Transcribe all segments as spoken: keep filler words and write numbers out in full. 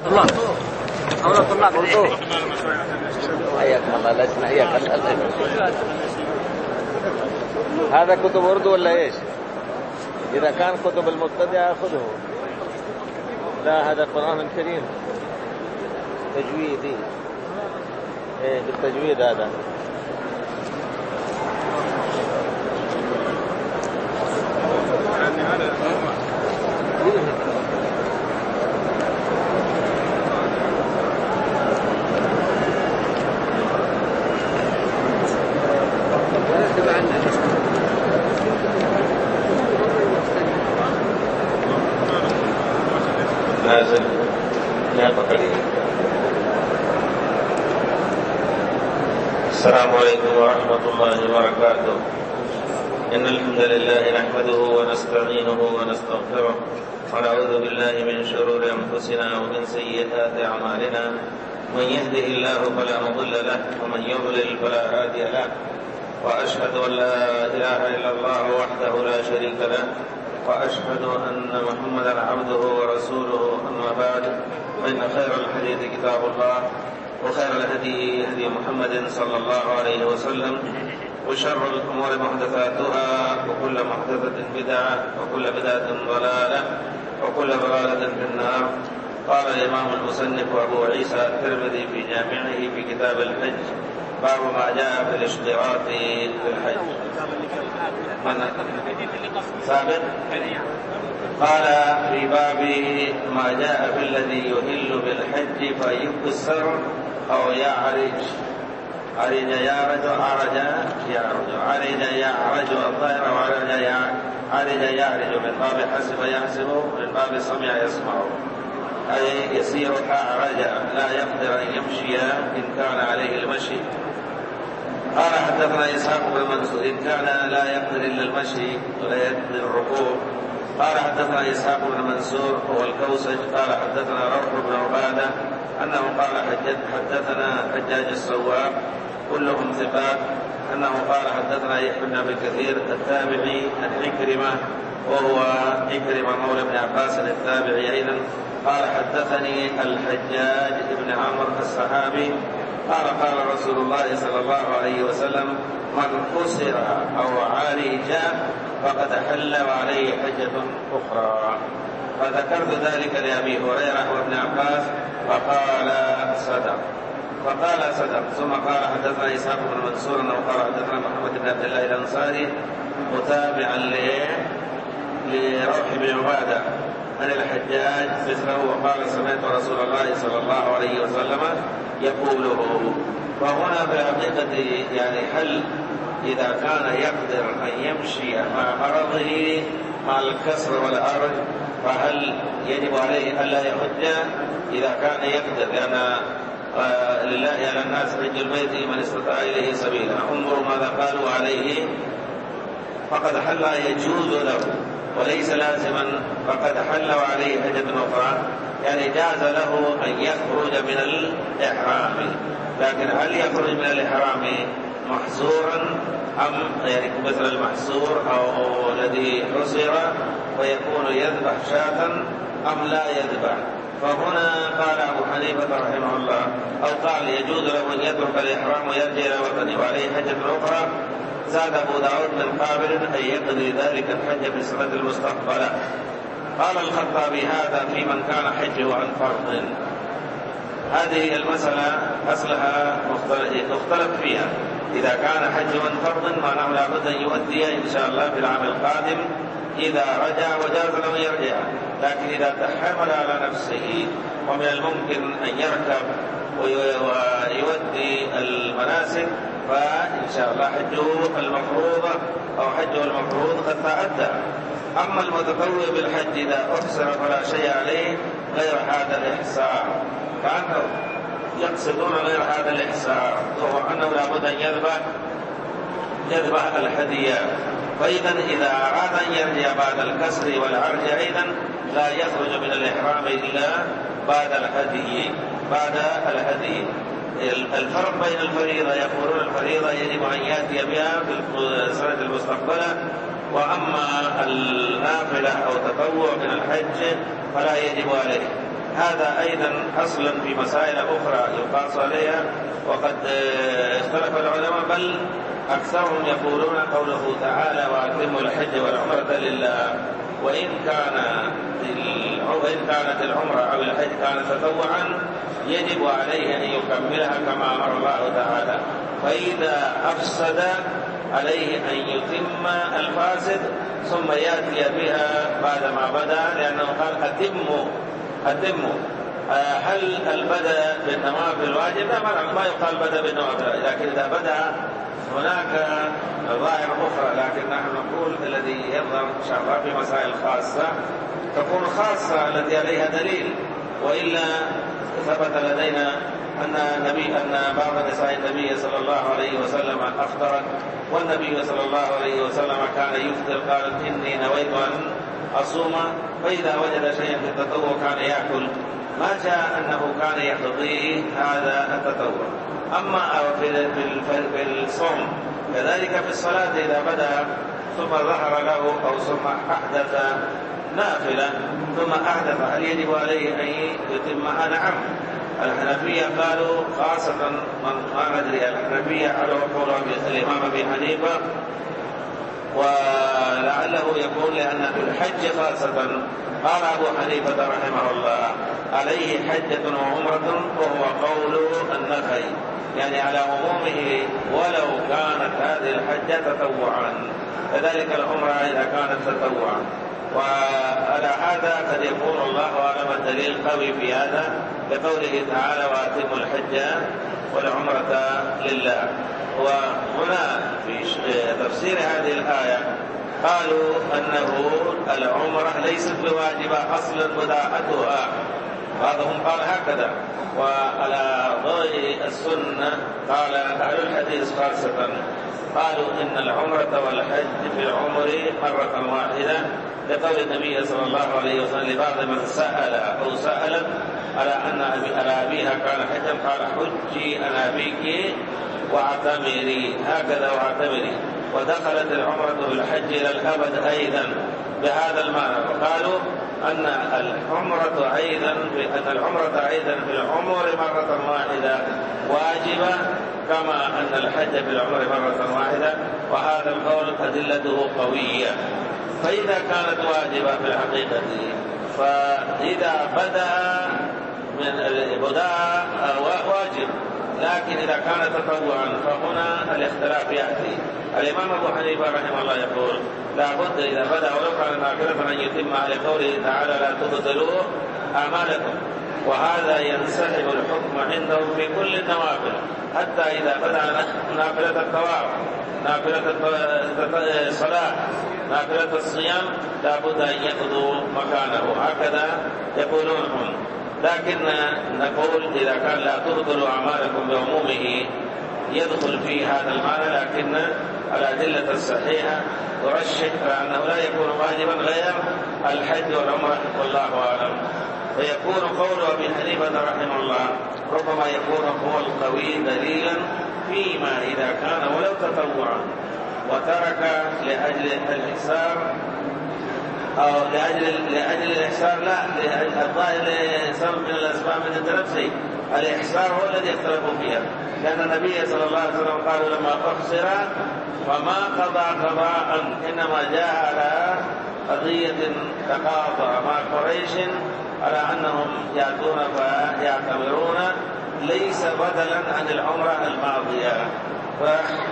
الله أولا طلاب برضو حياك الله لسنا حياك هذا كتب أردو ولا إيش؟ إذا كان كتب المبتدئة أخذه. لا هذا قرآن الكريم تجويدي، إيه بالتجويد هذا. لازم نعطق عليه. السلام عليكم ورحمة الله وبركاته. إن الحمد لله نحمده ونستعينه ونستغفره ونعوذ بالله من شرور أنفسنا ومن سيئات أعمالنا. من يهده الله فلا مضل له ومن يضلل فلا هادي له، وأشهد أن لا إله إلا الله وحده لا شريك له، وأشهد أن محمدا عبده ورسوله. أما بعد، فإن خير الحديث كتاب الله، وخير الهدي هدي محمد صلى الله عليه وسلم، وشر الأمور محدثاتها، وكل محدثة بدعة، وكل بدعة ضلالة، وكل ضلالة في النار. قال الإمام المصنف أبو عيسى الترمذي في جامعه في كتاب الحج: باب ما جاء في الاشتراط في الحج. من ثابت قال في باب ما جاء في الذي يهل بالحج فيكسر أو يعرج. عرج يعرج عرج يعرج عرج يعرج الظاهر، وعرج عرج يعرج من باب حسب يحسب، من باب سمع يسمع، أي يسير أعرج لا يقدر أن يمشي إن كان عليه المشي. قال حدثنا إسحاق بن منصور إن كان لا يقدر إلا المشي ولا يقدر الركوب. قال حدثنا إسحاق بن منصور هو الكوسج قال حدثنا روح بن عبادة أنه قال حدثنا حجاج السواق كلهم ثقات أنه قال حدثنا يحيى بن أبي كثير التابعي عن عكرمة وهو عكرمة مولى بن عباس التابعي أيضا قال حدثني الحجاج بن عمرو الصحابي قال قال رسول الله صلى الله عليه وسلم: من كسر أو عرج فقد حل وعليه حجة أخرى. فذكرت ذلك لأبي هريرة وابن عباس فقال صدق فقال صدق ثم قال حدثنا إسحاق بن منصور أنه قال حدثنا محمد بن عبد الله الأنصاري متابعا لروح بن عبادة عن الحجاج مثله وقال: سمعت رسول الله صلى الله عليه وسلم يقوله. فهنا في الحقيقة يعني هل إذا كان يقدر أن يمشي مع مرضه مع الكسر والعرج فهل يجب عليه ألا يحج إذا كان يقدر؟ لأن آه لله على الناس حج البيت من استطاع إليه سبيلا. انظروا ماذا قالوا عليه: فقد حل يجوز له وليس لازما، فقد حل وعليه حجة أخرى، يعني جاز له أن يخرج من الإحرام. لكن هل يخرج من الإحرام محصورا أم يعني مثل المحصور أو الذي حصر ويكون يذبح شاة أم لا يذبح؟ فهنا قال أبو حنيفة رحمه الله أو قال يجوز له أن يترك الإحرام ويرجع إلى وطنه وعليه حجة أخرى. زاد أبو داود من قابل أن يقضي ذلك الحج في السنة المستقبلة. قال الخطابي: هذا في من كان حجه عن فرض. هذه المسألة أصلها مختلف فيها. إذا كان حجه عن فرض معناه لابد أن يؤدي إن شاء الله في العام القادم إذا رجع وجاز له يرجع. لكن إذا تحمل على نفسه ومن الممكن أن يركب ويؤدي المناسك فإن شاء الله حجه المفروض أو حجه المفروض قد تأدى. أما المتطوع بالحج إذا أحسن فلا شيء عليه غير هذا الإحسار، كأنه يقصدون غير هذا الإحسار، وهو أنه لابد أن يذبح يذبح الهدية. فإذا إذا أراد أن يرجع بعد الكسر والعرج أيضا لا يخرج من الإحرام إلا بعد الهدي بعد الهدي. الفرق بين الفريضة، يقولون الفريضة يجب أن يأتي بها في السنة المستقبلة، وأما النافلة أو تطوع من الحج فلا يجب عليه. هذا أيضا أصلا في مسائل أخرى يقاس عليها، وقد اختلف العلماء، بل أكثرهم يقولون قوله تعالى وأتموا الحج والعمرة لله، وإن كان وإن كانت العمرة أو الحج كانت تطوعا يجب عليه أن يكملها كما أمر الله تعالى، فإذا أفسد عليه أن يتم الفاسد ثم يأتي بها بعدما بدأ، لأنه قال أتموا أتموا. هل البدء بالنوافل واجب؟ ما يقال بدأ بالنوافل، لكن إذا بدأ هناك ظاهر أخرى، لكن نحن نقول الذي يظهر إن شاء الله في مسائل خاصة تكون خاصة التي عليها دليل، وإلا ثبت لدينا أن النبي أن بعض نساء النبي صلى الله عليه وسلم أفطرت، والنبي صلى الله عليه وسلم كان يفطر، قال إني نويت أن أصوم، فإذا وجد شيئا في التطوع كان يأكل، ما جاء أنه كان يقضيه هذا التطوع. أما في الصوم كذلك في الصلاة إذا بدأ ثم ظهر له أو ثم أحدث نافلة ثم أحدث، هل يجب عليه أن يتمها؟ نعم. الحنفية قالوا خاصة من ما ندري، الحنفية على قول الإمام أبي حنيفة، ولعله يكون لأن في الحج خاصة قال أبو حنيفة رحمه الله عليه حجة وعمرة، وهو قول النخعي، يعني على عمومه ولو كانت هذه الحجة تطوعا، كذلك العمرة إذا كانت تطوعا. وعلى هذا قد يكون الله أعلم الدليل قوي في هذا، كقوله تعالى وأتموا الحج والعمرة لله. وهنا في تفسير هذه الآية قالوا أنه العمرة ليست بواجبة أصلا بداءتها، بعضهم قال هكذا، وعلى ضوء السنة قال أهل الحديث خاصة قالوا إن العمرة والحج في العمر مرة واحدة، لقول النبي صلى الله عليه وسلم لبعض من سأل أو سألت على أن على أبيها كان حجا، قال حجي أنا بك واعتمري، هكذا واعتمري. ودخلت العمرة بالحج إلى الأبد أيضا بهذا المعنى، وقالوا أن العمرة أيضا أن العمرة أيضا في العمر مرة واحدة واجبة، كما أن الحج في العمر مرة واحدة، وهذا القول أدلته قوية. فإذا كانت واجبة في الحقيقة، فإذا بدأ من البداء واجب، لكن إذا كان تطوعا فهنا الاختلاف يأتي. الإمام أبو حنيفة رحمه الله يقول لا بد إذا بدأ ولو كان نافلة أن يتم على قوله تعالى لا تبطلوا أعمالكم، وهذا ينسحب الحكم عنده في كل النوافل، حتى إذا بدأ نافلة الطواف، نافلة الصلاة، نافلة الصيام، لا بد أن يقضوا مكانه، هكذا يقولون هم. لكن نقول إذا كان لا تبطلوا أعمالكم بعمومه يدخل في هذا المعنى، لكن الأدلة الصحيحة ترشح أنه لا يكون واجبا غير الحج والعمرة، والله أعلم. فيكون قول أبي حنيفة رحمه الله ربما يكون هو القوي دليلا فيما إذا كان ولو تطوعا وترك لأجل الإحسار أو لأجل لأجل الإحسار، لا الظاهر الإحسار من الأسباب من التنفسي، الإحسار هو الذي اختلفوا فيها، لأن النبي صلى الله عليه وسلم قال لما أحصر فما قضى قضاء، إنما جاء على قضية تقاضى مع قريش على أنهم يأتون فيعتمرون ليس بدلا عن العمرة الماضية. ف...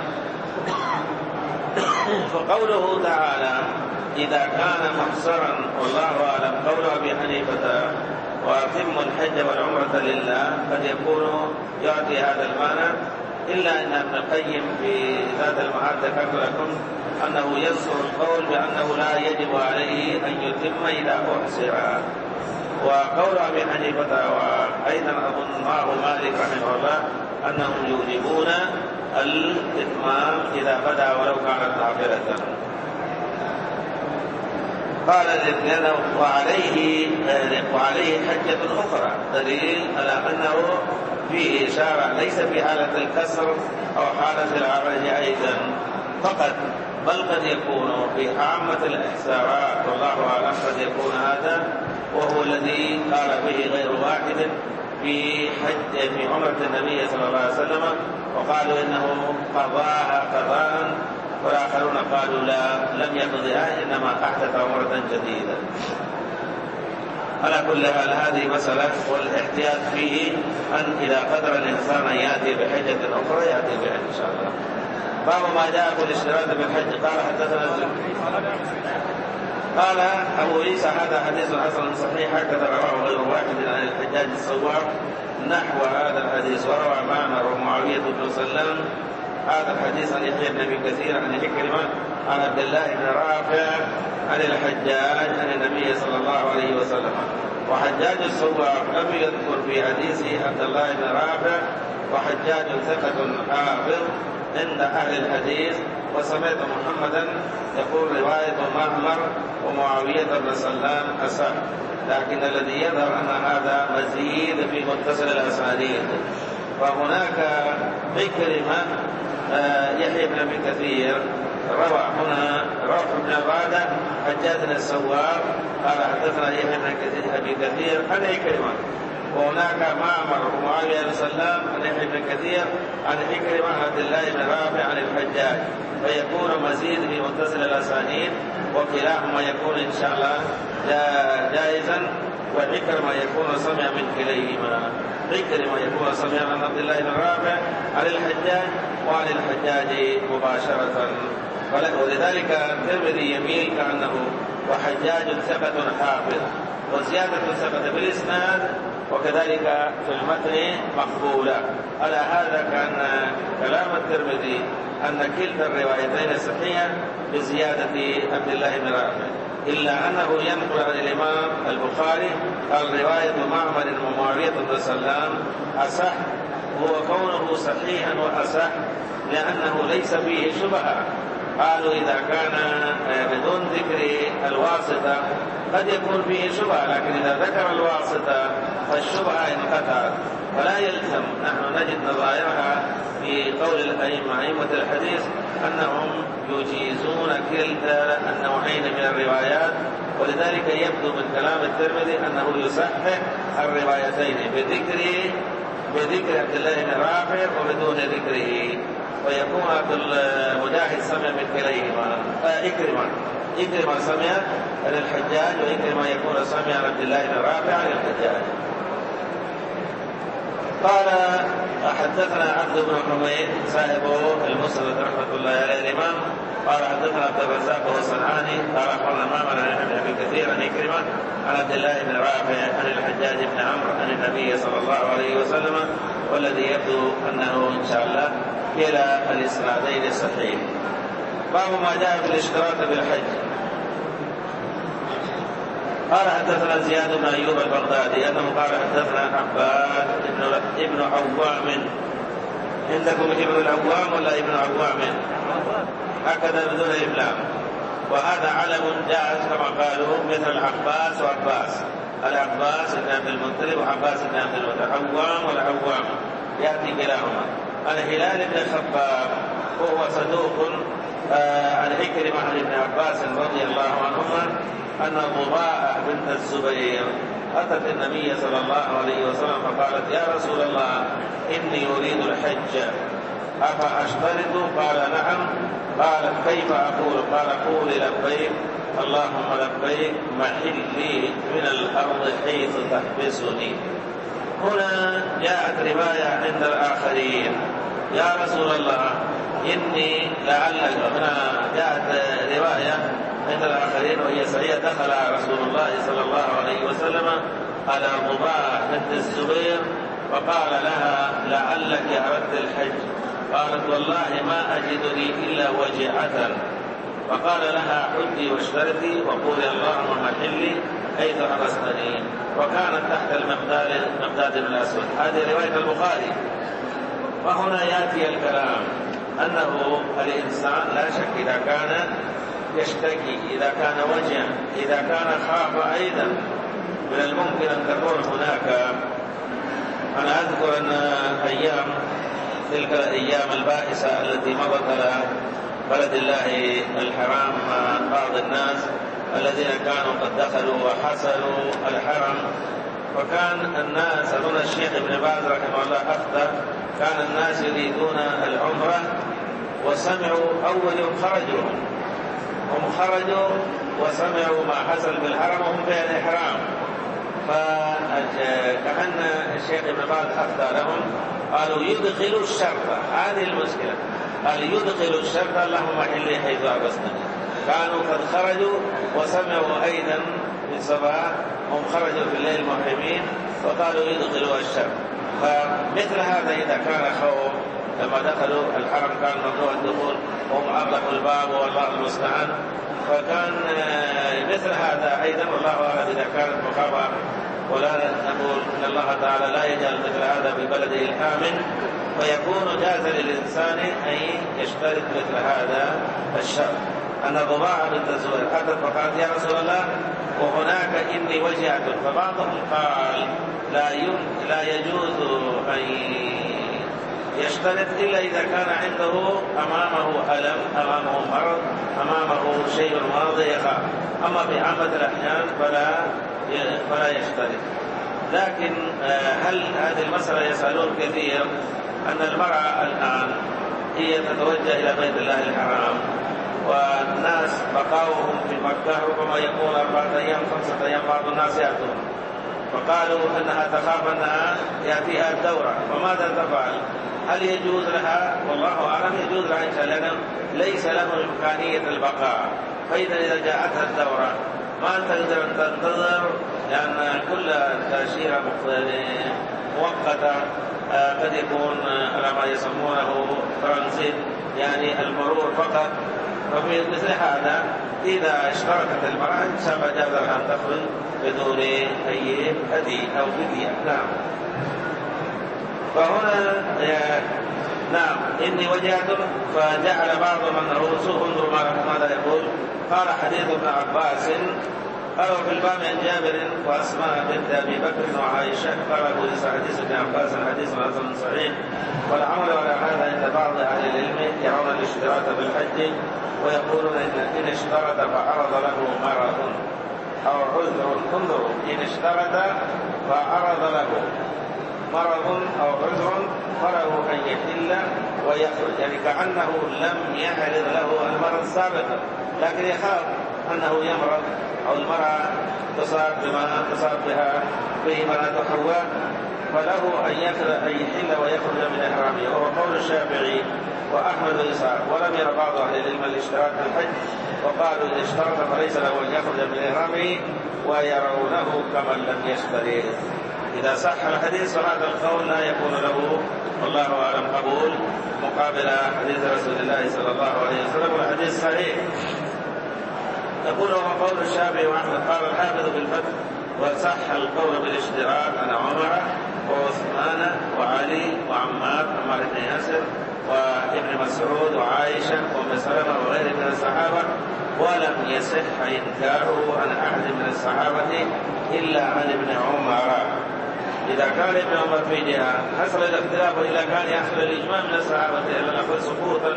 فقوله تعالى إذا كان محصرا والله أعلم، قول أبي حنيفة وأتم الحج والعمرة لله قد يكون يعطي هذا المعنى، إلا أن ابن القيم في ذات المعاد ذكرت لكم أنه يذكر القول بأنه لا يجب عليه أن يتم إذا أحصر. وقول أبي حنيفة وأيضا أظن معه مالك رحمه الله أنهم يوجبون الإتمام إذا بدأ ولو كانت نافلة. قال لأنه وعليه وعليه حجة أخرى، دليل على أنه فيه إشارة ليس في حالة الكسر أو حالة العرج أيضا فقط، بل قد يكون في عامة الإحصاءات والله أعلم قد يكون هذا وهو الذي قال به غير واحد في حج في عمرة النبي صلى الله عليه وسلم، وقالوا إنه قضاها قضاء، والآخرون قالوا لا لم يقضها إنما أحدث عمرة جديدة. على كل حال هذه مسألة، والاحتياط فيه أن إذا قدر الإنسان أن يأتي بحجة أخرى يأتي بها إن شاء الله. باب ما جاء في الاشتراط بالحج. قال حدثنا قال أبو عيسى هذا حديث حسن صحيح هكذا رواه غير واحد عن الحجاج الصواب نحو هذا الحديث. وروى معمر ومعاوية بن سلام هذا الحديث عن يحيى بن أبي كثير عن عكرمة عن عبد الله بن رافع عن الحجاج عن النبي صلى الله عليه وسلم. وحجاج الصواب لم يذكر في حديثه عبد الله بن رافع، وحجاج ثقة حافظ عند أهل الحديث. وسمعت محمدا يقول رواية معمر ومعاوية بن سلام أصح، لكن الذي يظهر أن هذا مزيد في متصل الأسانيد. وهناك عكرمة يحيى بن أبي كثير روى هنا روح بن عبادة حجاج الصواب قال حدثنا يحيى بن أبي كثير عن عكرمة، وهناك معمر ومعاوية بن سلام عن يحيى بن كثير عن عكرمة عن عبد الله بن رافع عن الحجاج، فيكون مزيد في متصل الأسانيد، وكلاهما يكون إن شاء الله جائزا. وعكرمة يكون سمع من كليهما، عكرمة يكون سمع عن عبد الله بن رافع عن الحجاج وعن الحجاج مباشرة. ولذلك الترمذي يميل كأنه وحجاج ثقة حافظ، وزيادة ثقة بالإسناد وكذلك في المتن مقبولة. على هذا كان كلام الترمذي أن كلتا الروايتين صحيحة بزيادة عبد الله بن رافع، إلا أنه ينقل عن الإمام البخاري قال رواية معمر ومعاوية بن سلام أصح، هو كونه صحيحا وأصح لأنه ليس فيه شبهة. قالوا إذا كان بدون ذكر الواسطة قد يكون فيه شبهة، لكن إذا ذكر الواسطة فالشبهة انقطعت. فلا يلزم، نحن نجد نظائرها في قول الأئمة أئمة الحديث أنهم يجيزون كلتا النوعين من الروايات، ولذلك يبدو من كلام الترمذي أنه يصحح الروايتين بذكر بذكر عبد الله بن رافع وبدون ذكره، ويكون عبد المجاهد سمع من كليهما. إكرمة إكرمة سمع عن الحجاج، وإكرمة يكون سمع عن عبد الله بن رافع عن الحجاج. قال حدثنا عبد بن حميد صاحب المسند رحمة الله عليه الإمام قال حدثنا عبد الرزاق والصنعاني قال أخبرنا معمر عن أبي كثير عن عكرمة عن عبد الله بن رافع عن الحجاج بن عمرو عن النبي صلى الله عليه وسلم، والذي يبدو أنه إن شاء الله كلا الإسنادين صحيح. باب ما جاء في الاشتراط بالحج. قال حدثنا زياد بن أيوب البغدادي أنه قال حدثنا عباد ابن عوام. عندكم ابن العوام ولا ابن عوام؟ هكذا بدون إبلام، وهذا علم جاء كما قالوا مثل العباس وعباس، العباس بن عبد المطلب وعباس بن عبد المطلب، عوام والعوام يأتي كلاهما. عن هلال بن خباب وهو صدوق عن عكرمة عن ابن عباس رضي الله عنهما أن ضباء بنت الزبير أتت النبي صلى الله عليه وسلم فقالت يا رسول الله إني أريد الحج أفأشترط؟ قال نعم. قال كيف أقول؟ قال قولي لبيك اللهم لبيك محلي من الأرض حيث تحبسني. هنا جاءت رواية عند الآخرين يا رسول الله إني لعلك، هنا جاءت رواية عند الآخرين وهي صحيحة دخل رسول الله صلى الله عليه وسلم على ضباء بنت الزبير فقال لها لعلك أردت الحج؟ قالت والله ما أجدني إلا وجعة. فقال لها حجي واشترطي وقولي اللهم محلي حيث حبستني، وكانت تحت المقداد المقداد بن الأسود. هذه رواية البخاري. وهنا يأتي الكلام أنه الإنسان لا شك إذا كان يشتكي، إذا كان وجع، إذا كان خاف أيضا من الممكن أن تكون هناك. أنا أذكر أن أيام تلك الأيام البائسة التي مضت على بلد الله الحرام بعض الناس الذين كانوا قد دخلوا وحصلوا الحرم، وكان الناس أظن الشيخ ابن باز رحمه الله أفتى كان الناس يريدون العمرة وسمعوا أول يوم خرجوا هم خرجوا وسمعوا ما حصل بالحرم وهم في الإحرام، فكأن الشيخ ابن باز أفتى لهم قالوا يدخلوا الشرط، هذه المشكلة، قال يدخلوا الشرط اللهم حلي حيث أبسنا. كانوا قد خرجوا وسمعوا أيضا في الصباح هم خرجوا في الليل محرمين وقالوا يدخلوا الشرط. فمثل هذا إذا كان خوف لما دخلوا الحرم كان ممنوع الدخول وهم أغلقوا الباب والله المستعان، فكان مثل هذا أيضا والله أعلم إذا كانت مخافة، ولا نقول إن الله تعالى لا يجعل مثل هذا في بلده الآمن، فيكون جاز للإنسان أن يشترط مثل هذا الشرط. أن ضباعة بنت الزبير أتت فقالت يا رسول الله وهناك إني وجهة، فبعضهم قال لا لا يجوز أن يشترط إلا إذا كان عنده أمامه ألم، أمامه مرض، أمامه شيء واضح يخاف، أما في عامة الأحيان فلا فلا يشترط. لكن هل هذه المسألة يسألون كثير أن المرأة الآن هي تتوجه إلى بيت الله الحرام والناس بقاؤهم في مكة ربما يكون أربعة أيام خمسة أيام، بعض الناس يأتون، فقالوا أنها تخاف أنها يأتيها الدورة، فماذا تفعل؟ هل يجوز لها؟ والله أعلم يجوز لها إن شاء الله، ليس له إمكانية البقاء، فإذا إذا جاءتها الدورة ما تقدر أن تنتظر، لأن كل تأشيرة مؤقتة قد يكون على ما يسمونه ترانزيت، يعني المرور فقط. ففي مثل هذا إذا اشتركت المرأة سوف جاز لها أن تخرج بدون أي هدي أو فدية. نعم. فهنا نعم إني وجهت، فجعل بعضهم أنه سوء، انظر ماذا يقول. قال حديث ابن عباس قال في الباب عن جابر وأسماء بنت أبي بكر وعائشة قال أبو عيسى حديث ابن عباس حديث حسن صحيح، والعمل على هذا عند بعض أهل العلم يرون الاشتراط بالحج ويقولون إن اشترط فعرض له مرض أو عذر، انظروا إن اشترط فعرض له مرض أو عذر فله أن يحل ويخرج، يعني كأنه لم يعرض له المرض سابقا لكن يخاف أنه يمرض أو المرأة تصاب بما تصاب بها به بنات حواء، فله أن يحل ويخرج من إحرامه، وهو قول الشافعي وأحمد وإسحاق. ولم ير بعض أهل العلم الاشتراك في الحج وقالوا إن اشترط فليس له أن يخرج من إحرامه ويرونه كمن لم يشترط. إذا صح الحديث فهذا القول لا يكون له والله أعلم قبول مقابل حديث رسول الله صلى الله عليه وسلم، والحديث صحيح. يقول وهو قول الشافعي وأحمد. قال الحافظ بالفتح وصح القول بالاشتراك عن عمر وعثمان وعلي وعمار عمار بن ياسر وابن مسعود وعائشة وأم سلمة وغيره من الصحابة، ولم يصح إنكاره عن أحد من الصحابة إلا عن ابن عمر. إذا كان ابن عمر في جهة حصل الاختلاف، وإذا كان يحصل الإجماع من الصحابة إلى الأخذ سقوطا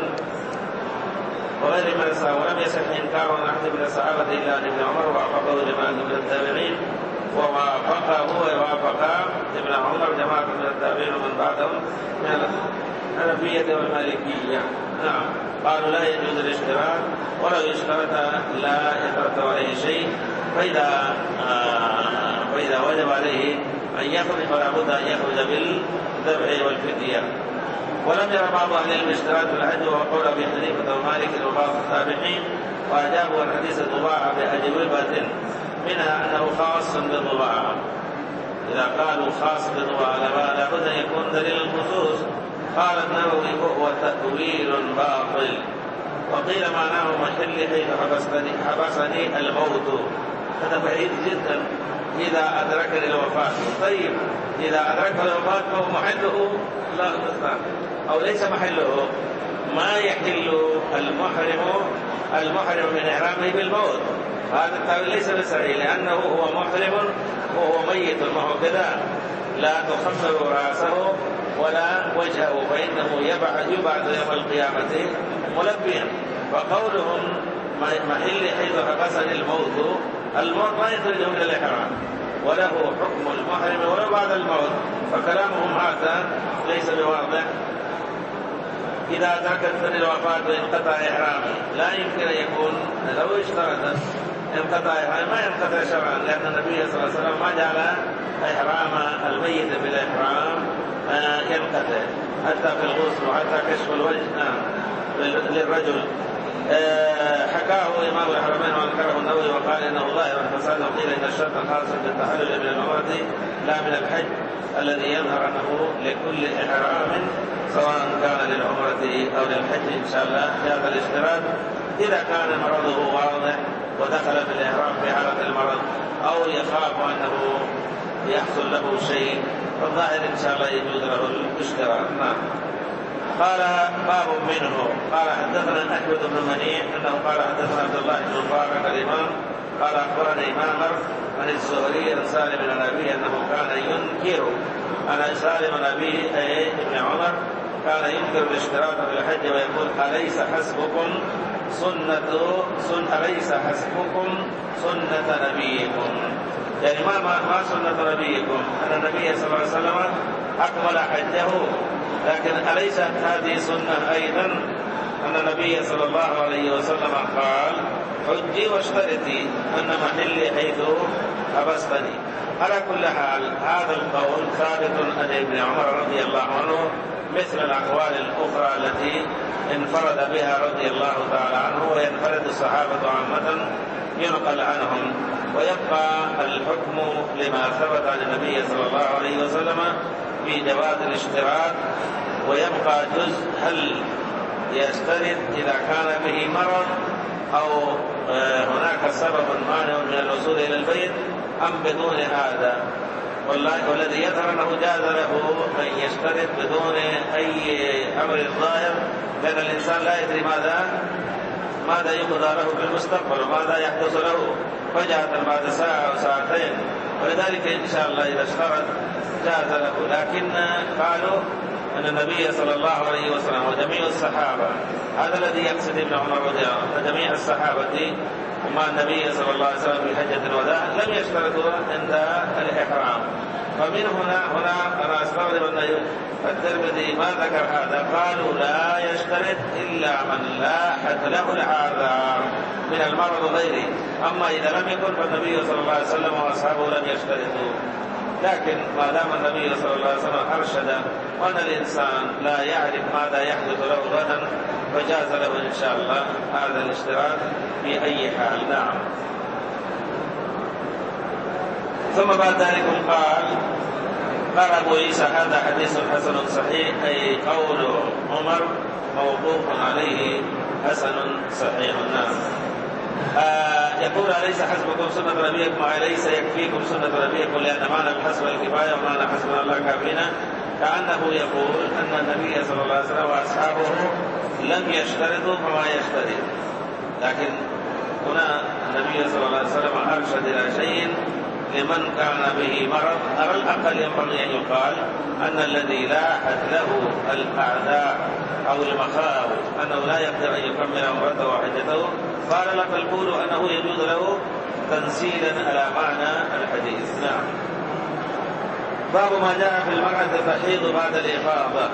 وغير من الصحابة، ولم يصح إنكاره عن أحد من الصحابة إلا عن ابن عمر، ووافقه جماعة من التابعين، ووافقه ووافق ابن عمر جماعة من التابعين ومن بعدهم من الحنفية والمالكية. نعم. قالوا لا يجوز الاشتراك، ولو اشترط لا يترتب عليه شيء، فإذا آه فإذا وجب عليه أن يخرج فلا بد أن يخرج بالذبح والفدية. ولم ير بعض أهل العلم اشتراك في الحج، وهو قول أبي حنيفة ومالك وبعض التابعين، وأجابوا عن حديث الضباعة بأجوبة منها أنه خاص بالضباعة. إذا قالوا خاص بالضباعة لا بد أن يكون دليل الخصوص. قال النووي هو تأويل باطل، وقيل معناه محل حيث حبسني, حبسني الموت، هذا بعيد جدا إذا أدركني الوفاة. طيب إذا أدركه الوفاة فهو محله لا تستطيع أو ليس محله، ما يحل المحرم المحرم من إحرامه بالموت، هذا التأويل ليس بصحيح، لأنه هو محرم وهو ميت، ما هو كذا. لا تخمر رأسه ولا وجهه فإنه يبعث يبعث يوم القيامة ملبيا. وقولهم محل حيث حبسني الموت، الموت لا يخرجه من الإحرام وله حكم المحرم ولو بعد الموت، فكلامهم هذا ليس بواضح. إذا تركت الوفاة وانقطع إحرامه لا يمكن أن يكون، لو اشترط انقطع إحرامه ما ينقطع شرعا، لأن النبي صلى الله عليه وسلم ما جعل إحرام الميت بالإحرام ينقطع حتى في الغسل وحتى كشف الوجه للرجل. حكاه إمام الحرمين وأنكره النووي وقال إنه ظاهر الفساد، وقيل إن الشرط خاص بالتحلل من العمرة لا من الحج الذي يظهر أنه لكل إحرام سواء كان للعمرة أو للحج إن شاء الله هذا الاشتراط إذا كان مرضه واضح ودخل في الإحرام في حالة المرض أو يخاف أنه يحصل له شيء، فالظاهر إن شاء الله يجوز له الاشتراط. نعم. قال باب منه. قال حدثنا أحمد بن منيع أنه قال حدثنا عبد الله بن مبارك الإمام قال أخبرني مامر عن الزهري عن سالم بن أبي أنه كان ينكر أنا سالم بن أبي أي ابن عمر كان ينكر الاشتراط في الحج ويقول أليس حسبكم سنة سن أليس حسبكم سنة نبيكم، يعني ما ما سنة نبيكم أن النبي صلى الله عليه وسلم أكمل حجه، لكن أليس هذه سنة أيضا أن النبي صلى الله عليه وسلم قال حجي واشترطي أن محلي حيث حبستني. على كل حال هذا القول ثابت عن ابن عمر رضي الله عنه مثل الأقوال الأخرى التي انفرد بها رضي الله تعالى عنه وينفرد الصحابة عامة ينقل عنهم، ويبقى الحكم لما ثبت عن النبي صلى الله عليه وسلم في جواز الاشتراط، ويبقى جزء هل يشترط إذا كان به مرض أو هناك سبب مانع من الوصول إلى البيت أم بدون هذا. والذي يظهر أنه جاز له أن يشترط بدون أي أمر ظاهر، لأن الإنسان لا يدري ماذا ماذا يقضى له في المستقبل وماذا يحدث له فجأة بعد ساعة أو ساعتين، ولذلك إن شاء الله إذا اشترط جاز له. لكن قالوا أن النبي صلى الله عليه وسلم وجميع الصحابة، هذا الذي يقصد ابن عمر رضي الله عنه، جميع الصحابة مع النبي صلى الله عليه وسلم في حجة الوداع لم يشترطوا عند الإحرام. فمن هنا هنا أنا أستغرب أن الترمذي ما ذكر هذا، قالوا لا يشترط إلا من لاحت له الأعذار من المرض وغيره، أما إذا لم يكن فالنبي صلى الله عليه وسلم وأصحابه لم يشترطوا. لكن ما دام النبي صلى الله عليه وسلم أرشد وأن الإنسان لا يعرف ماذا يحدث له غدا فجاز له إن شاء الله هذا الاشتراك في أي حال. نعم. ثم بعد ذلك قال قال أبو عيسى هذا حديث حسن صحيح، أي قول عمر موقوف عليه حسن صحيح. نعم. آه يقول أليس حسبكم سنة نبيكم أليس يكفيكم سنة نبيكم، لأن معنى الحسب الكفاية ومعنى حسبنا الله كافينا، كأنه يقول أن النبي صلى الله عليه وسلم وأصحابه لم يشترطوا فما يشترط. لكن هنا النبي صلى الله عليه وسلم أرشد إلى شيء لمن كان به مرض، على الأقل ينبغي أن يقال أن الذي لاحت له الأعداء أو المخاوف أنه لا يقدر أن يكمل عمرته وحجته، قال لك القول أنه يجوز له تنسيلا على معنى الحديث. نعم. باب ما جاء في المرأة تحيض بعد الإفاضة،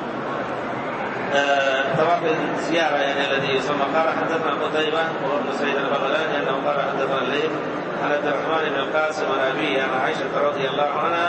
طواف الزيارة يعني الذي يسمى. قال حدثنا قتيبة وابن سعيد البغلاني أنه قال حدثنا الليث عن عبد الرحمن بن القاسم عن أبيه عن عائشة رضي الله عنها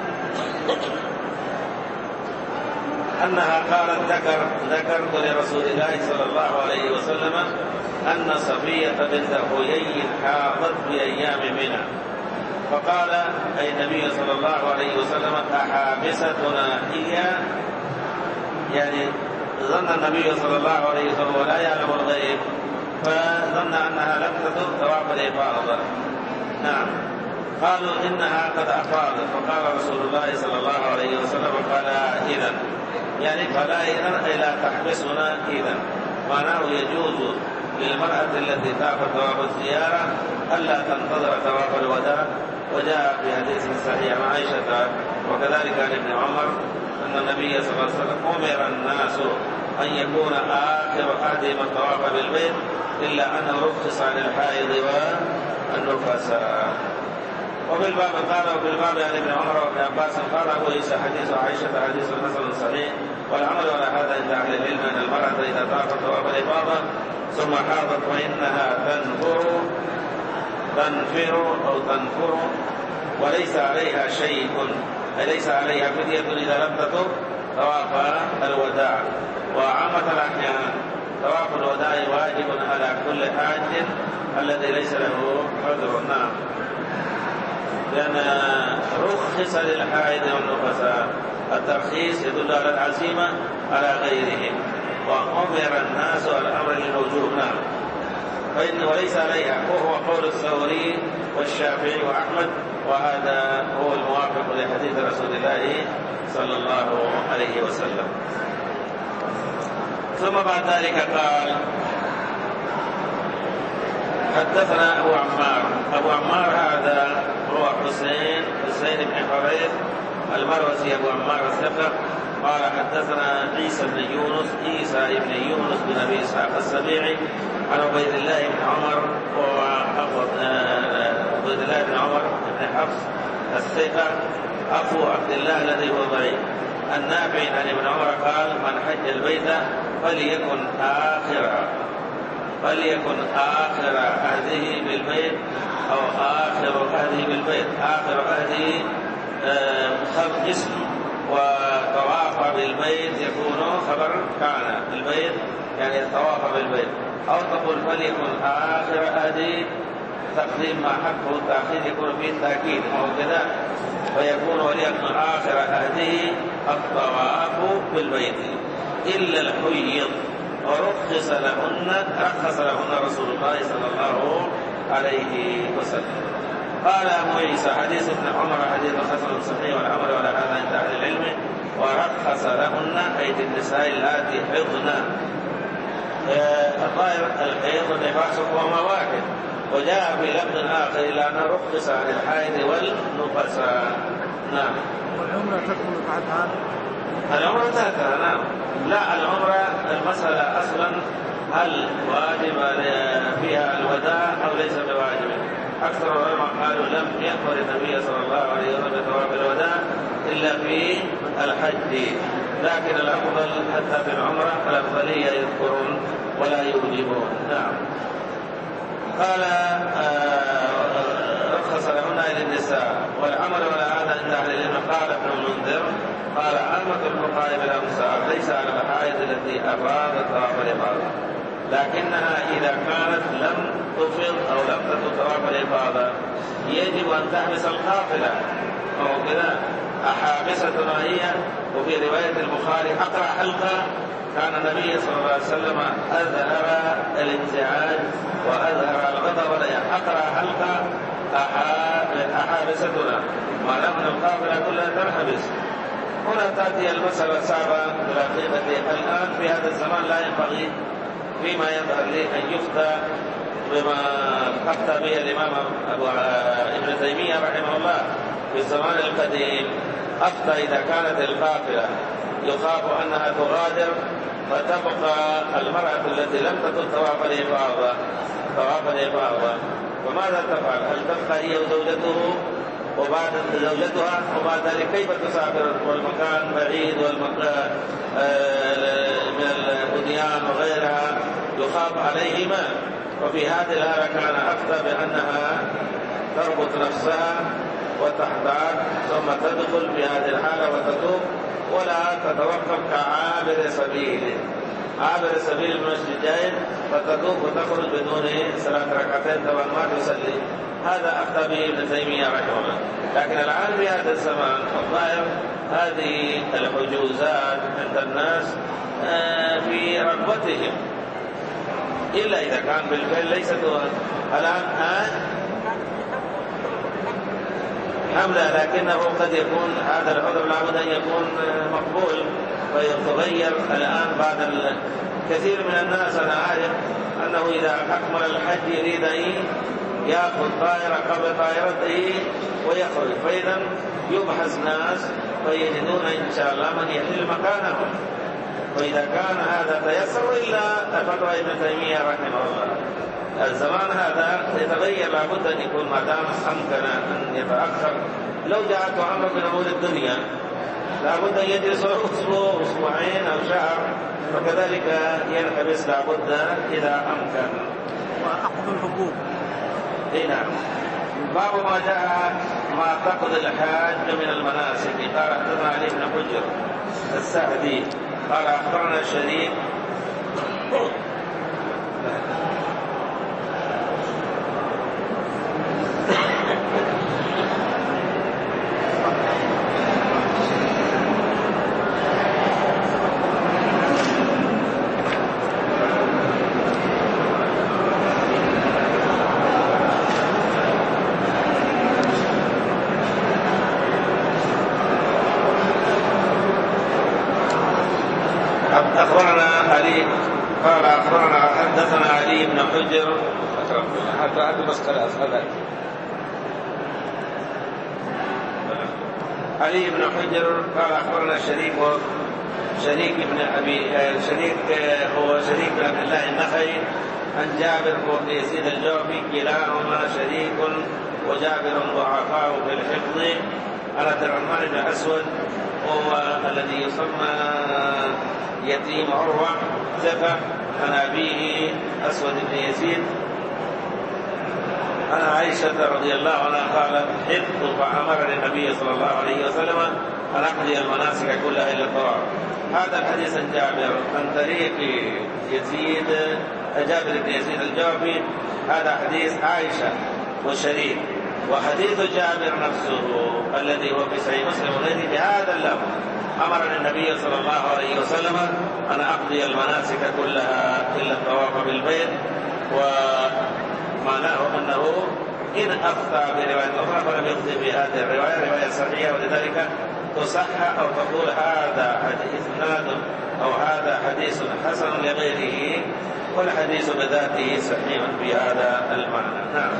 أنها قالت ذكر ذكرت لرسول الله صلى الله عليه وسلم أن صفية بنت حيي حاضت بأيام منى، فقال أي النبي صلى الله عليه وسلم أحابستنا هي، يعني ظن النبي صلى الله عليه وسلم ولا يعلم الغيب فظن أنها لم تطب طواف الإفاضة. نعم. قالوا إنها قد أفاضت، فقال رسول الله صلى الله عليه وسلم فلا إذن، يعني فلا إذن أي لا تحبسنا إذن، معناه يجوز للمرأة التي طافت طواف الزيارة ألا تنتظر طواف الوداع. وجاء في حديث صحيح عن عائشة وكذلك عن ابن عمر أن النبي صلى الله عليه وسلم أمر الناس أن يكون آخر عهدهم الطواف بالبيت إلا أنه رخص عن الحائض والنفساء. وفي الباب قال وفي الباب عن ابن عمر وابن عباس قال أبو عيسى حديث عائشة حديث حسن صحيح، والعمل على هذا عند أهل العلم أن المرأة إذا طافت طواف الإفاضة ثم حاضت فإنها تنفر تنفر أو تنفر وليس عليها شيء، ليس عليها فدية إذا لم تطف طواف الوداع. وعامة الأحيان طواف الوداع واجب على كل حاج الذي ليس له عذر. نعم، لأن رخص للحائض والنفساء، الترخيص يدل على العزيمة على غيرهم، وأمر الناس على الأمر للوجوب. نعم، فإن وليس عليها، وهو قول الثوري والشافعي وأحمد، وهذا هو الموافق لحديث رسول الله صلى الله عليه وسلم. ثم بعد ذلك قال حدثنا أبو عمار. أبو عمار هذا هو حسين حسين بن حريث المروزي أبو عمار الثقة. قال حدثنا عيسى بن يونس عيسى بن يونس بن أبي إسحاق السبيعي عن عبيد الله بن عمر عبيد الله بن عمر بن حفص الثقة أخو عبد الله الذي هو ضعيف. النافع عن ابن عمر قال من حج البيت فليكن آخر فليكن آخر عهده بالبيت أو آخر عهده بالبيت. آخر عهده خلق اسم، وطواف بالبيت يكون خبر كان البيت يعني الطواف بالبيت، أو تقول فليكن آخر عهده تقديم ما حقه التأخير يكون فيه التأكيد أو كذا، فيكون وليكن آخر عهده الطواف بالبيت إلا الحيض، ورخص لهن رخص لهن رسول الله صلى الله عليه وسلم. قال أبو عيسى حديث ابن عمر حديث حسن صحيح، والعمل على هذا عند أهل العلم. ورخص لهن أي النساء اللاتي حضن. الظاهر الحيض والنفاس هو واحد، وجاء في لفظ آخر إلى أن رخص عن الحائض والنفساء. نعم. والعمرة تدخل بعد هذا؟ العمرة تأتى. نعم، لا، العمرة المسألة أصلا هل واجب فيها الوداع أو ليس بواجب. أكثر العلماء قالوا لم يأمر النبي صلى الله عليه وسلم بطواف الوداع إلا في الحج، لكن الأفضل حتى في العمرة الأفضلية يذكرون ولا يوجبون. نعم. قال رخص لهن للنساء، والعمل على هذا عند أهل العلم. قال ابن المنذر قال عامة الفقهاء بالأمثال ليس على الحائض التي أرادت طواف الإفاضة، لكنها إذا كانت لم تفض أو لم تطف طواف الإفاضة يجب أن تحبس القافلة أو كذا. أحابستنا هي. وفي رواية البخاري أقرأ حلقة كان النبي صلى الله عليه وسلم أظهر الانزعاج وأظهر الغضب وليان. أقرأ حلقة أحابستنا، ما لم القافلة كلها تنحبس. هنا تأتي المسألة صعبة بالحقيقة. الآن في هذا الزمان لا ينبغي فيما يظهر لي أن يفتى بما أفتى به الإمام أبو ابن تيمية رحمه الله في الزمان القديم. أفتى إذا كانت القافلة يخاف أنها تغادر فتبقى المرأة التي لم تكن طواف الإفاضة طواف الإفاضة فماذا تفعل؟ هل تبقى هي وزوجته وبعد زوجتها وبعد ذلك كيف تسافر والمكان بعيد والمكان من البنيان وغيرها يخاف عليهما؟ وفي هذه الحالة كان أفتى بأنها تربط نفسها وتحتاج ثم تدخل في هذه الحالة وتتوب ولا تتوقف كعابر سبيل عابر سبيل المسجد جاي فتتوب وتخرج بدون صلاة ركعتين طبعا ما تصلي. هذا أفتى به ابن تيمية رحمه الله. لكن الآن في هذا الزمان الظاهر هذه الحجوزات عند الناس في رغبتهم، إلا إذا كان بالفعل ليست الآن حملة، لكنه قد يكون هذا العذر لابد أن يكون مقبول فيتغير. الآن بعد كثير من الناس أنا عارف أنه إذا أكمل الحج يريد أن يأخذ طائرة قبل طائرته ويخرج، فإذا يبحث ناس فيجدون إن شاء الله من يحل مكانهم. وإذا كان هذا تيسر، إلا فتوى ابن تيمية رحمه الله الزمان هذا يتغير، لابد أن يكون ما دام أمكن أن يتأخر. لو جاءته أمر من أمور الدنيا لابد أن يجلس أسبوع أسبوعين أو شهر، وكذلك ينحبس لابد إذا أمكن. وأخذ الحقوق. إيه نعم. باب ما جاء ما تقضي الحاج من المناسك. قال حدثنا علي بن حجر السعدي قال أخبرنا شريك أخبرنا علي قال أخبرنا حدثنا علي بن حجر حتى هذه مسألة أسألك. علي بن حجر قال أخبرنا شريك شريك بن أبي شريك هو شريك بن عبد الله النخعي عن جابر بن يزيد الجوفي كلاهما شريك وجابر ضعفاء في الحفظ. عن عبد الرحمن بن أسود هو الذي يسمى يتيم عروة زفة عن أبيه أسود بن يزيد عن عائشة رضي الله عنها قالت حفظ فأمرني النبي صلى الله عليه وسلم أن أقضي المناسك كلها إلا الطواف. هذا الحديث عن جابر عن طريق يزيد جابر بن يزيد الجوفي، هذا حديث عائشة وشريك. وحديث جابر نفسه الذي هو في صحيح مسلم وغيره بهذا اللفظ أمرني النبي صلى الله عليه وسلم أن أقضي المناسك كلها إلا الطواف بالبيت. ومعناه أنه إن أخطأ برواية أخرى فلم يخطئ في هذه الرواية رواية صحيحة، ولذلك تصحح أو تقول هذا حديث نادر أو هذا حديث حسن لغيره، والحديث بذاته صحيح في هذا المعنى. نعم.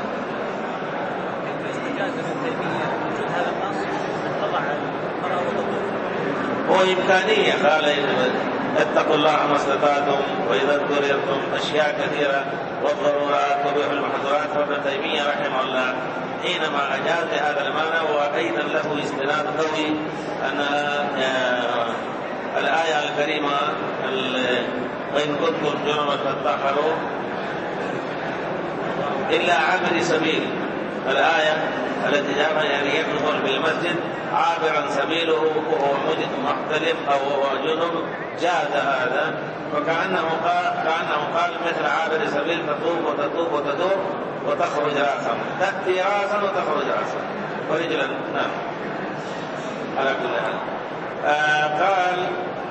هو إمكانية، قال اتقوا الله ما استطعتم وإذا اضطررتم أشياء كثيرة والضرورات تبيح المحظورات. فابن تيمية رحمه الله حينما أجاز لهذا المعنى وأيضا له استناد قوي أن الآية الكريمة وإن كنتم جنبا فاطهروا إلا عابر سبيل، الآية التي جاء يعني يدخل في المسجد عابرا سبيله وهو مجد مختلف أو هو جنب جاز هذا، وكأنه قال كأنه قال مثل عابر سبيل تطوف وتطوف وتدور وتخرج رأسا، تأتي رأسا وتخرج رأسا ورجلا. نعم. على كل حال آه قال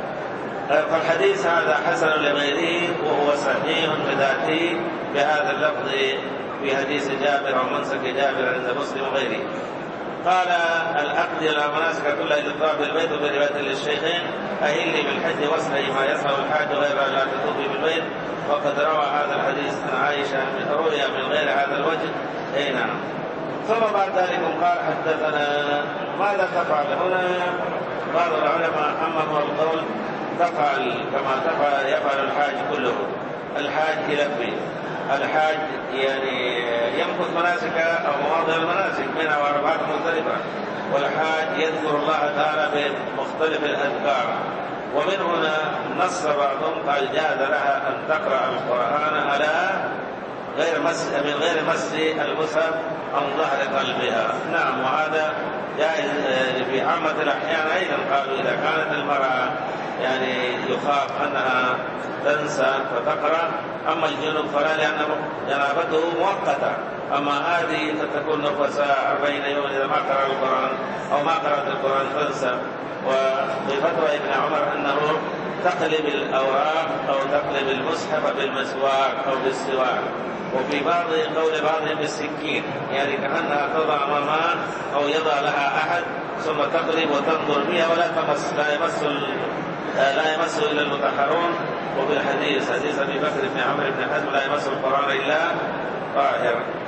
فالحديث هذا حسن لغيره وهو صحيح بذاته بهذا اللفظ في حديث جابر ومنسك جابر عند مسلم وغيره. قال العقد على مناسك كلها إلى الطواف بالبيت. وبرواية للشيخين أهلي بالحج واسعي ما يسعى الحاج غير لا تطوفي بالبيت. وقد روى هذا الحديث عن عائشة من رؤيا من غير هذا الوجه. أي نعم. ثم بعد ذلك قال حدثنا ماذا تفعل هنا؟ بعض العلماء أمامه القول تفعل كما تفعل يفعل الحاج كله. الحاج يلبي، الحاج يعني يمكث مناسك أو مواضع المناسك منها وأربعة مختلفة، والحاج يذكر الله تعالى بمختلف الأذكار. ومن هنا نص بعضهم قال جاز لها أن تقرأ القرآن على غير مس من غير مس المصحف عن ظهر قلبها. نعم. وهذا جائز في عامة الأحيان. أيضا قالوا إذا كانت المرأة يعني يخاف أنها تنسى فتقرأ، أما الجنوب فلا لأن جنابته مؤقتة، أما هذه تكون نفسها أربعين يوم إذا ما قرأ القرآن أو ما قرأت القرآن تنسى. وبفتوى ابن عمر أنه تقلب الأوراق أو تقلب المصحف بالمسواك أو بالسواك، وفي بعض قول بعضهم بالسكين، يعني كأنها تضع أمامها أو يضع لها أحد ثم تقلب وتنظر بها ولا تمس لا يمس لا يمس إلا المطهرون. وفي الحديث حديث أبي بكر بن عمرو بن حزم لا يمس القرآن إلا طاهر.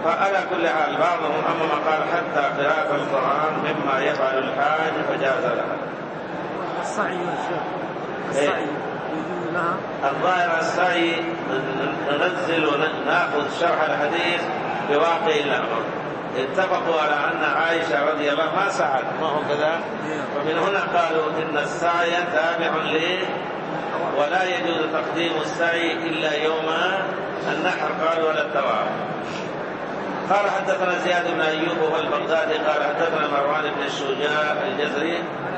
فعلى كل حال بعضهم أما قال حتى قراءة القرآن مما يفعل الحاج فجاز لها. السعي والشيخ السعي يجوز لها. الظاهر السعي ننزل ونأخذ شرح الحديث بواقع الأمر. اتفقوا على أن عائشة رضي الله عنها ما سعت، ما هو كذا؟ ومن هنا قالوا إن السعي تابع له ولا يجوز تقديم السعي إلا يوم النحر، قالوا ولا التواب. قال حدثنا زياد بن أيوب وهو البغدادي قال حدثنا مروان بن الشجاع الجزري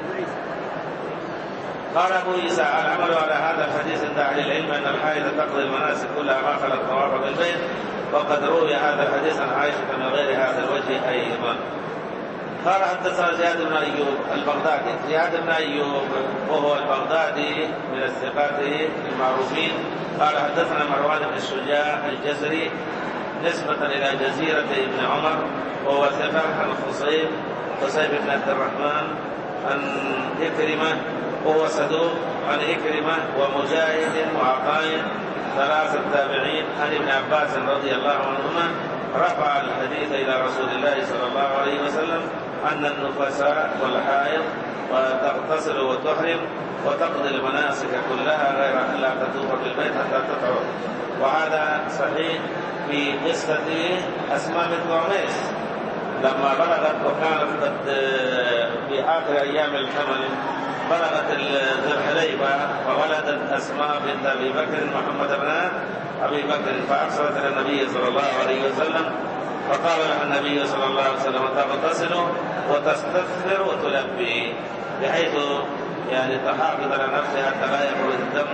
قال أبو عيسى العمل على هذا الحديث عند أهل العلم أن الحائض تقضي المناسك كلها ما خلا الطواف بالبيت، وقد روي هذا الحديث عن عائشة من غير هذا الوجه أيضا. قال حدثنا زياد بن أيوب البغدادي، زياد بن أيوب وهو البغدادي من الثقات المعروفين قال حدثنا مروان بن الشجاع الجزري نسبة إلى جزيرة ابن عمر وهو ثقة عن خصيب خصيب بن عبد الرحمن عن إكرمة وهو صدوق عن إكرمة ومجاهد وعطاء ثلاثة تابعين عن ابن عباس رضي الله عنهما رفع الحديث إلى رسول الله صلى الله عليه وسلم أن النفساء والحائض وتغتسل وتحرم وتقضي المناسك كلها غير أن لا تطوف بالبيت حتى تطهر. وهذا صحيح في قصة أسماء بنت عميس لما بلغت وكانت قد في آخر أيام الحمل بلغت ذو الحليفة فولدت أسماء بنت أبي بكر محمد بن أبي بكر فأرسلت إلى النبي صلى الله عليه وسلم فقال لها النبي صلى الله عليه وسلم تغتسل وتستغفر وتلبي بحيث يعني تحافظ على نفسها حتى لا يخرج الدم،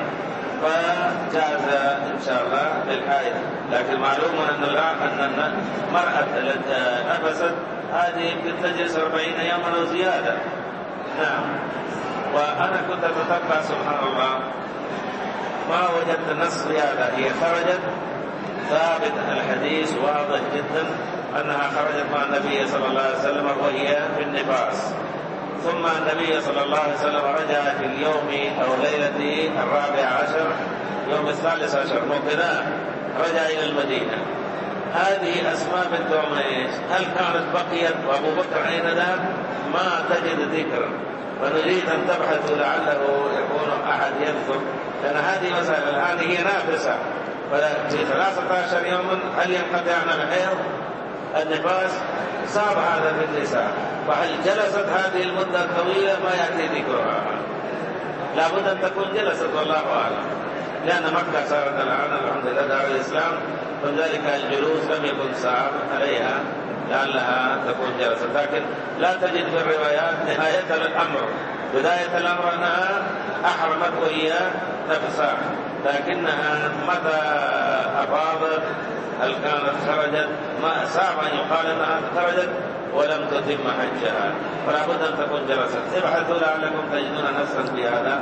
فجاز إن شاء الله للحائض. لكن معلوم أن أن المرأة التي نفست هذه يمكن تجلس أربعين يوما أو زيادة. نعم. وأنا كنت أتتبع سبحان الله ما وجدت نص في هذا، هي خرجت ثابت الحديث واضح جدا أنها خرجت مع النبي صلى الله عليه وسلم وهي في النفاس، ثم النبي صلى الله عليه وسلم رجع في اليوم أو ليلة الرابع عشر يوم الثالث عشر مكذا رجع إلى المدينة. هذه أسماء بنت عميس هل كانت بقيت وأبو بكر أين ذهب؟ ما تجد ذكر، ونريد أن تبحث لعله يكون أحد يذكر، لأن هذه مسألة الآن هي نافسة في ثلاثة عشر يوما هل ينقطع عن الحيض النفاس؟ صعب هذا في النساء، فهل جلست هذه المدة الطويلة ما يأتي ذكرها، لابد أن تكون جلست والله أعلم، لأن مكة صارت الآن الحمد لله دار الإسلام، فلذلك الجلوس لم يكن صعب عليها لعلها تكون جلست، لكن لا تجد في الروايات نهاية الأمر. بداية الأمر أنها أحرمت وهي نفسها، لكنها متى أفاضت هل كانت خرجت؟ ما صعب أن يقال أنها خرجت ولم تتم حجها، فلا بد أن تكون جلست. ابحثوا لعلكم تجدون نفسا في هذا.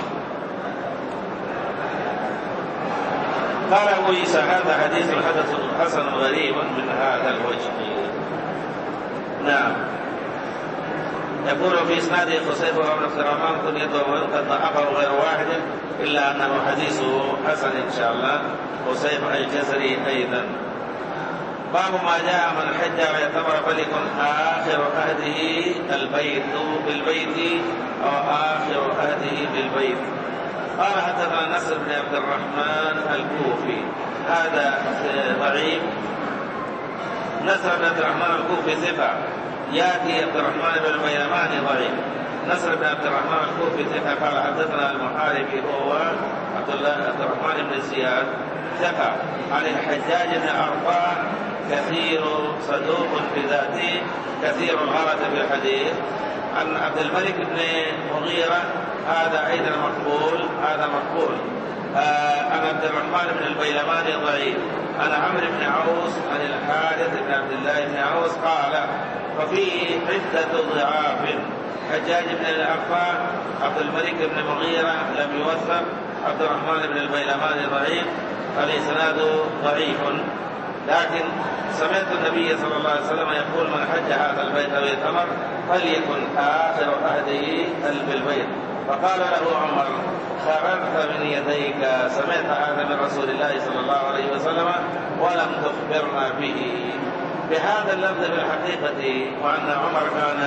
قال أبو عيسى هذا حديث حدث حسن غريب من هذا الوجه. نعم. يقول في إسناده خصيب بن عبد الرحمن كنيته وقد ضعفه غير واحد إلا أنه حديثه حسن إن شاء الله. خصيب الجزري أيضا. باب ما جاء من حج ويعتمر فليكن آخر عهده البيت بالبيت أو آخر عهده بالبيت. قال حدثنا نصر بن عبد الرحمن الكوفي هذا ضعيف. نصر بن عبد الرحمن الكوفي ثقة، ياتي عبد الرحمن بن البيلماني ضعيف. نصر بن عبد الرحمن الكوفي ثقة قال حدثنا المحاربي هو عبد الله عبد الرحمن بن زياد ثقة عن الحجاج بن أرطاة كثير صدوق بذاته كثير الغلط في الحديث. عن عبد الملك بن مغيرة هذا أيضا مقبول، هذا مقبول. آه عن عبد الرحمن بن البيلماني ضعيف. عن عمرو بن عوس عن الحارث بن عبد الله بن عوس قال ففيه عدة ضعاف. حجاج بن الأرطاة عبد الملك بن مغيرة لم يوثق. عبد الرحمن بن البيلماني ضعيف، فالإسناد ضعيف. لكن سمعت النبي صلى الله عليه وسلم يقول من حج هذا البيت أو يعتمر فليكن آخر عهده بالبيت. فقال له عمر خررت من يديك، سمعت هذا من رسول الله صلى الله عليه وسلم ولم تخبرنا به. بهذا اللفظ في الحقيقة، وأن عمر كان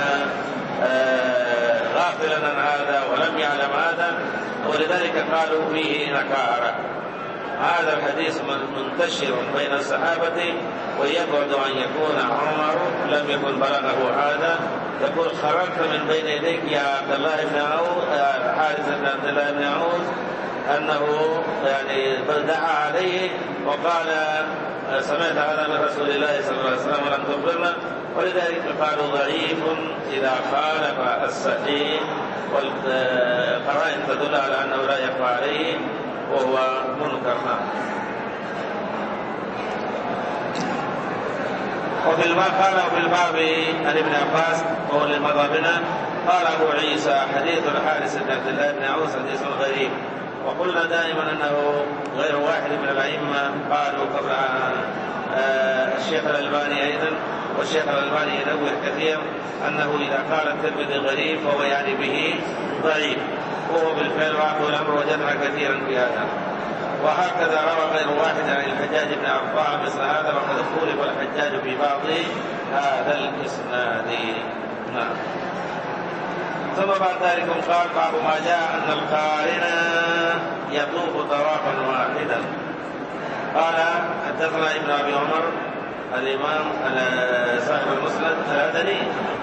غافلا عن هذا ولم يعلم هذا، ولذلك قالوا فيه نكارة. هذا الحديث منتشر بين الصحابة، ويبعد أن يكون عمر لم يكن بلغه هذا. يقول خرجت من بين يديك يا عبد الله بن عوف، حارث بن عبد الله بن عوف، أنه يعني دعا عليه وقال سمعت هذا من رسول الله صلى الله عليه وسلم ولم تخبرنا. ولذلك قالوا ضعيف إذا خالف الصحيح، والقرائن تدل على أنه لا يخفى عليه وهو منكر. وفي الباب قال في الباب عن ابن عباس وهو اللي مضى بنا، قال أبو عيسى حديث الحارث بن عبد الله بن عوف حديث غريب. وقلنا دائما أنه غير واحد من الأئمة قالوا قبل الشيخ الألباني أيضا، والشيخ الألباني ينوه كثير أنه إذا قال الترمذي غريب فهو يعني به ضعيف، وهو بالفعل واقع الأمر وجدنا كثيرا في هذا. وهكذا روى غير واحد عن الحجاج بن عرفة مثل هذا، وقد خولف الحجاج في بعض هذا الإسناد. نعم. ثم بعد ذلك قال بعض ما جاء أن القارن يطوف طوافا واحدا. قال حدثنا ابن أبي عمر الإمام صاحب المسند الأدني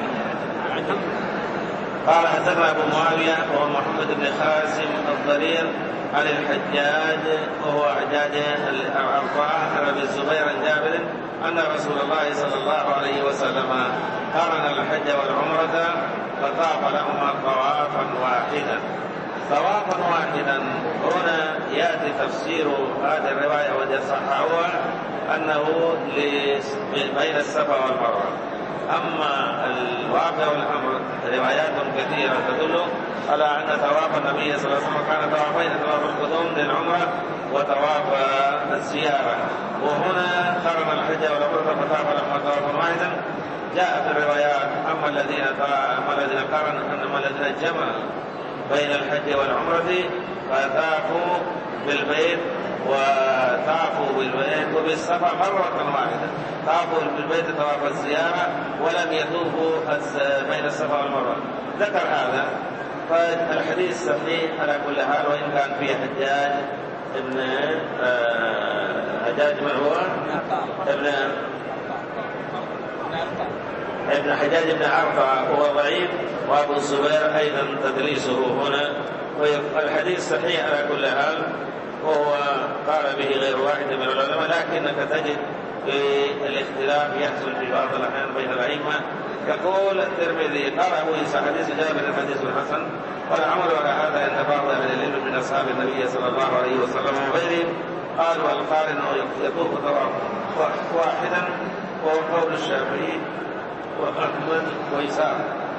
قال حدثنا أبو معاوية وهو محمد بن قاسم الضرير عن الحجاج وهو حجاج الأربعة عن أبي الزبير عن جابر أن رسول الله صلى الله عليه وسلم قارن الحج والعمرة فطاف لهما طوافا واحدا. طوافا واحدا هنا يأتي تفسير هذه الرواية وصححوها أنه بين الصفا والمروة. أما الواقع والأمر روايات كثيرة تدل على أن طواف النبي صلى الله عليه وسلم كان طوافين، طواف القدوم للعمرة وطواف الزيارة. وهنا قرن الحج والعمرة فطاف لهما طوافا واحدا. جاء في الروايات أما الذين أما الذين قرن أما الذين جمعوا بين الحج والعمرة فطافوا بالبيت وطافوا بالبيت وبالصفا مرة واحدة، طافوا بالبيت طواف الزيارة ولم يطوفوا بين الصفا والمروة. ذكر هذا. فالحديث صحيح على كل حال، وإن كان فيه حجاج ابن حجاج من هو ابن ابن حجاج بن عرفة وهو ضعيف، وأبو الزبير أيضا تدليسه هنا. والحديث صحيح على كل حال، وهو قال به غير واحد من العلماء، لكنك تجد في الاختلاف يحصل في بعض الأحيان بين الأئمة. يقول الترمذي قال أبو عيسى حديث جابر حديث حسن، والعمل على هذا عند بعض أهل العلم من أصحاب النبي صلى الله عليه وسلم وغيرهم قالوا القارن يطوف طواف واحدا، وهو قول الشافعي وأحمد وإسحاق.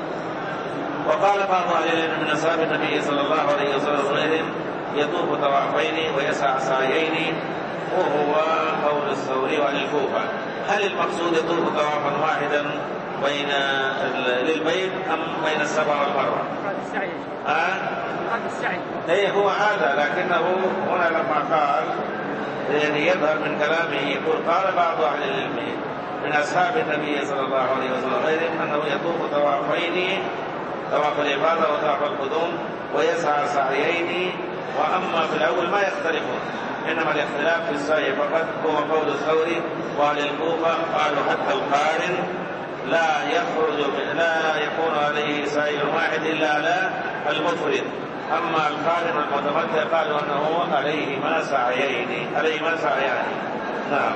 وقال بعض أهل العلم من أصحاب النبي صلى الله عليه وسلم وغيرهم يطوف طوافين ويسعى سعيين، وهو قول الثوري وعن الكوفة. هل المقصود يطوف طوافا واحدا بين للبيت أم بين الصفا والمروة؟ هذا السعي. اي هو هذا، لكنه هنا لما قال يعني يظهر من كلامه يقول قال بعض أهل العلم من أصحاب النبي صلى الله عليه وسلم غيرهم أنه يطوف طوافين، طواف الإفاضة وطواف القدوم، ويسعى سعيين. وأما في الأول ما يختلفون، إنما الاختلاف في السعي فقط. هو قول الثوري وأهل الكوفة قالوا حتى القارن لا يخرج لا يكون عليه سعي واحد إلا على المفرد. أما القارن والمتمتع قالوا أنه عليه ما سعيين عليه ما سعيان. نعم.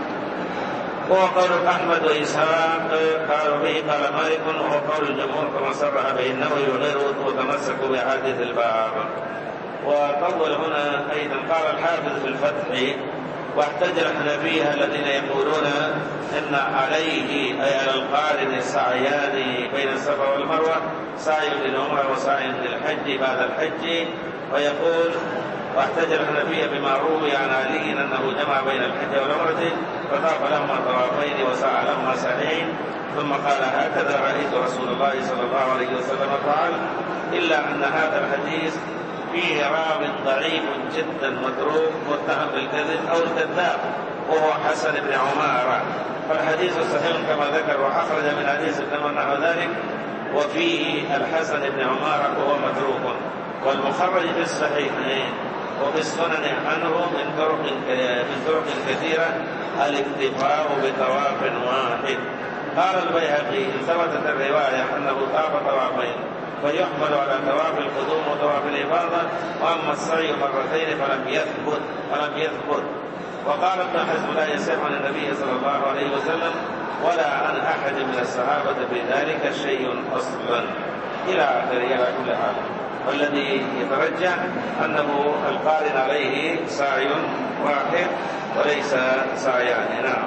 وهو قول أحمد وإسحاق قالوا به قال مالك، وهو قول الجمهور كما صرح به النووي وغيره، وتمسكوا بأحاديث الباب. وطول هنا أيضا قال الحافظ في الفتح واحتج الحنفية الذين يقولون إن عليه أي على القارن السعيان بين الصفا والمروة، سعي للعمرة وسعي للحج بعد الحج. ويقول واحتج الحنفية بما روي عن علي أنه جمع بين الحج والعمرة فطاف لهما طوافين وسعى لهما سعيين، ثم قال هكذا رأيت رسول الله صلى الله عليه وسلم فعل، إلا أن هذا الحديث فيه راو ضعيف جدا متروك متهم بالكذب أو الكذاب، وهو حسن بن عمارة. فالحديث صحيح كما ذكر، وأخرج من حديث ابن عمر نحو ذلك، وفيه الحسن بن عمارة وهو متروك. والمخرج في الصحيحين وفي السنن عنه من طرق من طرق كثيرة الاكتفاء بطواف واحد. قال البيهقي: ثبتت الرواية أنه طاف طوافين، فيحمل على طواف القدوم وطواف الإفاضة، وأما السعي مرتين فلم يثبت فلم يثبت وقال ابن حزم: لا يصح عن النبي صلى الله عليه وسلم ولا عن أحد من الصحابة بذلك شيء أصلا، إلى آخره. على كل حال، والذي يترجح أنه القارن عليه سعي واحد وليس سعيان. نعم.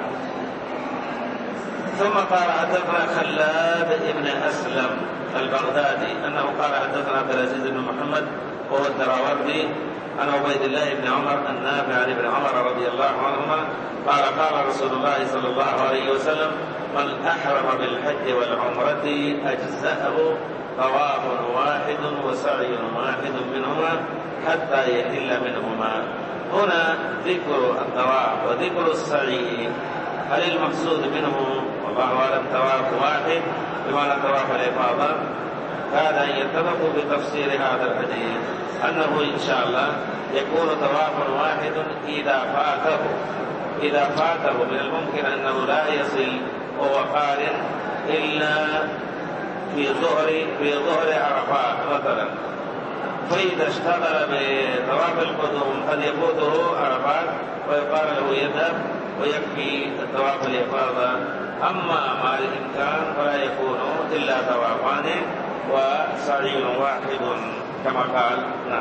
ثم قال: حدثنا خلاد بن أسلم البغدادي أنه قال: حدثنا عبد العزيز بن محمد وهو الدراوردي عن عبيد الله بن عمر النافع عن ابن عمر رضي الله عنهما قال: قال رسول الله صلى الله عليه وسلم: من أحرم بالحج والعمرة أجزأه طواف واحد وسعي واحد منهما حتى يحل منهما. هنا ذكر الطواف وذكر السعي، هل المقصود منه والله أعلم طواف واحد بمعنى طواف الإفاضة؟ هذا يتفق بتفسير هذا الحديث أنه إن شاء الله يكون طواف واحد إذا فاته إذا فاته من الممكن أنه لا يصل وهو قارن إلا في ظهر في ظهر عرفات مثلا، فإذا اشتغل بطواف القدوم قد يفوته عرفات ويقال له يذهب ويكفي الطواف الإفاضة. أما مع الإمكان فلا يكون إلا طوافان وسعي واحد كما قال. نعم.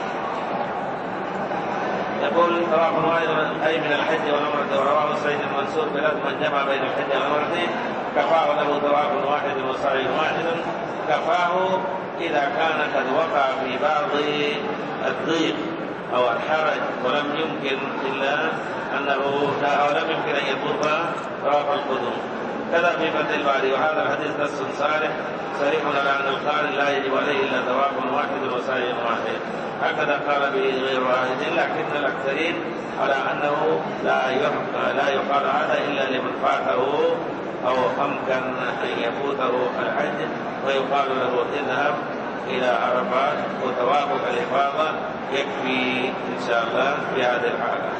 يقول: طواف واحد أي من الحج والعمرة. ورواه سعيد المنصور بلفظ: من جمع بين الحج والعمرة كفاه له طواف واحد وسعي واحد. كفاه إذا كان قد وقع في بعض الضيق أو الحرج ولم يمكن إلا أنه لا أو لم يمكن أن يطوف طواف القدوم. كذا في فتح الباري. وهذا الحديث نص صالح صريح على أن القارن لا يجب عليه إلا طواف واحد وسعي واحد. هكذا قال به غير واحد، لكن الأكثرين على أنه لا لا يقال هذا إلا لمن فاته أو أمكن أن يفوته الحج، ويقال له: اذهب إلى عرفات وطوافك الإفاضة يكفي إن شاء الله في هذه الحالة.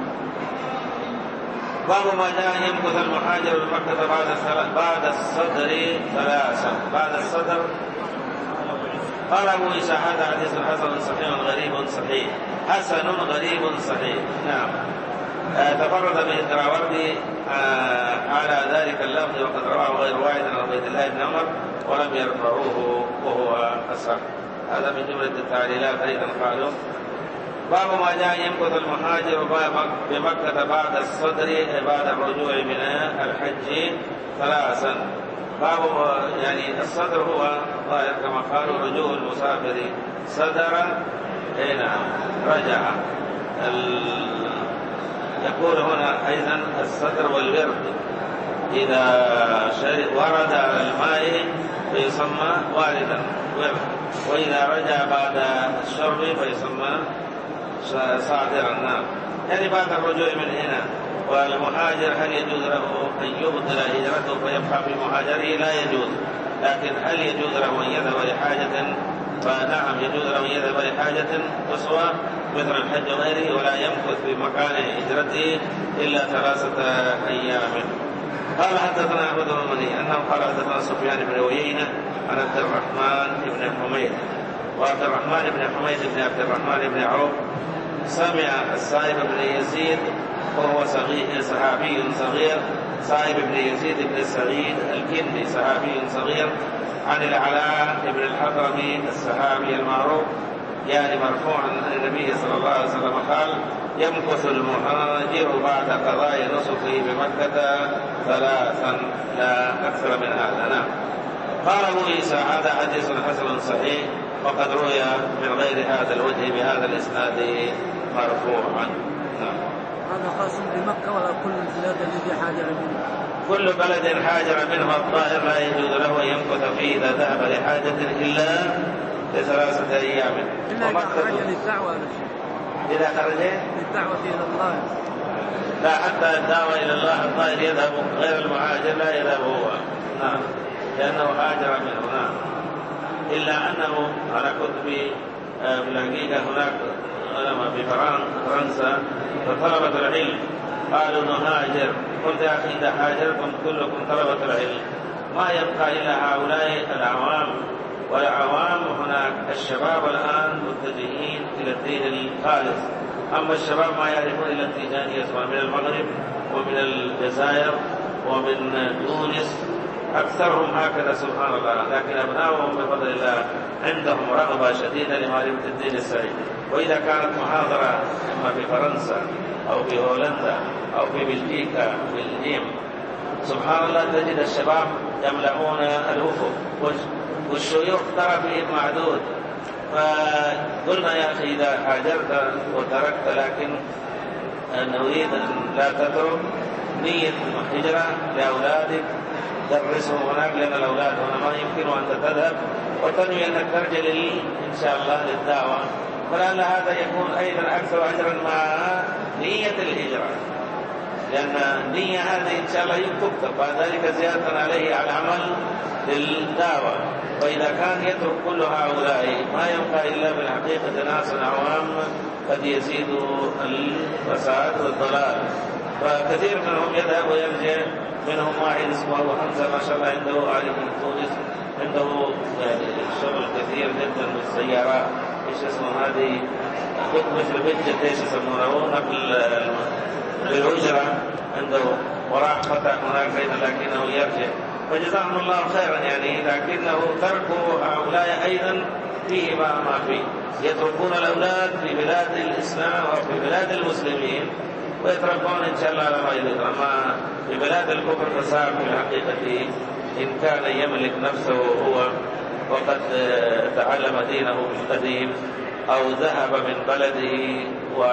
باب ما جاء يمكث المهاجر بمكة بعد بعد الصدر ثلاثا. بعد الصدر. قال أبو عيسى: هذا حديث حسن صحيح غريب صحيح. حسن غريب صحيح. نعم. آه تفرد به الدراوردي آه على ذلك اللفظ، وقد رواه غير واحد عن عبيد الله بن عمر ولم يرفعوه وهو الصح. هذا من جملة التعليلات. أيضا قالوا: باب ما جاء يمكث المهاجر بمكة بعد الصدر بعد الرجوع من الحج ثلاثا. باب يعني الصدر هو ظاهر كما قالوا رجوع المسافر صدرا حين رجع. يقول هنا أيضا الصدر والورد، إذا ورد على الماء فيسمى واردا ورد، وإذا رجع بعد الشرب فيسمى صادرا. نعم. يعني بعد الرجوع من هنا. والمهاجر هل يجوز له أن يبطل هجرته فيبقى في مهاجره؟ لا يجوز. لكن هل يجوز له أن يذهب لحاجة؟ فنعم يجوز له أن يذهب لحاجة قصوى مثل الحج وغيره، ولا يمكث في مكان هجرته إلا ثلاثة أيام. قال: حدثنا أحمد بن مني أنه قال: حدثنا سفيان بن عيينة عن عبد الرحمن بن حميد. وعبد الرحمن بن حميد بن عبد الرحمن بن عوف سمع السائب بن يزيد وهو صحابي صغير، سائب بن يزيد بن سعيد الكندي صحابي صغير، عن العلاء بن الحضرمي الصحابي المعروف، يعني مرفوعا عن النبي صلى الله عليه وسلم قال: يمكث المهاجر بعد قضاء نسكه بمكة ثلاثا لا أكثر من هذا. نعم. قال أبو عيسى: هذا حديث حسن صحيح، وقد روي من غير هذا الوجه بهذا الإسناد مرفوعا. نعم. هذا خاص بمكة ولا كل البلاد التي حاجر منها؟ كل بلد حاجر منها الطائر لا يجوز له أن يمكث فيه إذا ذهب لحاجة إلا لثلاثة أيام. إلا إذا خرج للدعوة. إذا خرج للدعوة إلى الله. لا حتى الدعوة إلى الله الطائر يذهب، غير المهاجر لا يذهب هو، نعم، لأنه هاجر منه، نعم. إلا أنه أنا كنت في الحقيقة هناك علماء في فرنسا فطلبة العلم قالوا نهاجر، قلت يا أخي إذا هاجرتم كلكم طلبة العلم ما يبقى إلا هؤلاء العوام، والعوام هناك الشباب الآن متجهين إلى الدين الخالص، أما الشباب ما يعرفون إلا التيجانية سواء من المغرب ومن الجزائر ومن تونس، أكثرهم هكذا سبحان الله، لكن أبنائهم بفضل الله عندهم رغبة شديدة لمعرفة الدين السعيد. وإذا كانت محاضرة إما في فرنسا أو في هولندا أو في بلجيكا بلجيم، سبحان الله تجد الشباب يملؤون الأفق والشيوخ ترى فيهم معدود. فقلنا يا أخي إذا هاجرت وتركت لكن نريد أن لا تترك نية الهجرة لأولادك، درسهم هناك، لأن الأولاد هنا ما يمكن أن تذهب وتنوي أنك ترجع لي إن شاء الله للدعوة، فلعل هذا يكون أيضا أكثر أجرا مع نية الهجرة، لأن النية هذه إن شاء الله تكتب بعد ذلك زيادة عليه على العمل للدعوة. وإذا كان يترك كل هؤلاء ما يبقى إلا بالحقيقة ناس عوام قد يزيد الفساد والضلال. فكثير منهم يذهب ويرجع، منهم واحد اسمه حمزة ما شاء الله عنده عالم من تونس، عنده يعني شغل كثير جدا بالسيارات، ايش اسمه هذه خط مثل بجة ايش يسمونه نقل بالهجرة عنده، وراح فتح هناك أيضا لكنه يرجع، فجزاهم الله خيرا يعني. لكنه تركوا هؤلاء أيضا فيه ما ما فيه، يتركون الأولاد في بلاد الإسلام أو في بلاد المسلمين ويتربون إن شاء الله على ما يريد. أما في بلاد الكفر فصار في الحقيقة إن كان يملك نفسه هو وقد تعلم دينه في القديم أو ذهب من بلده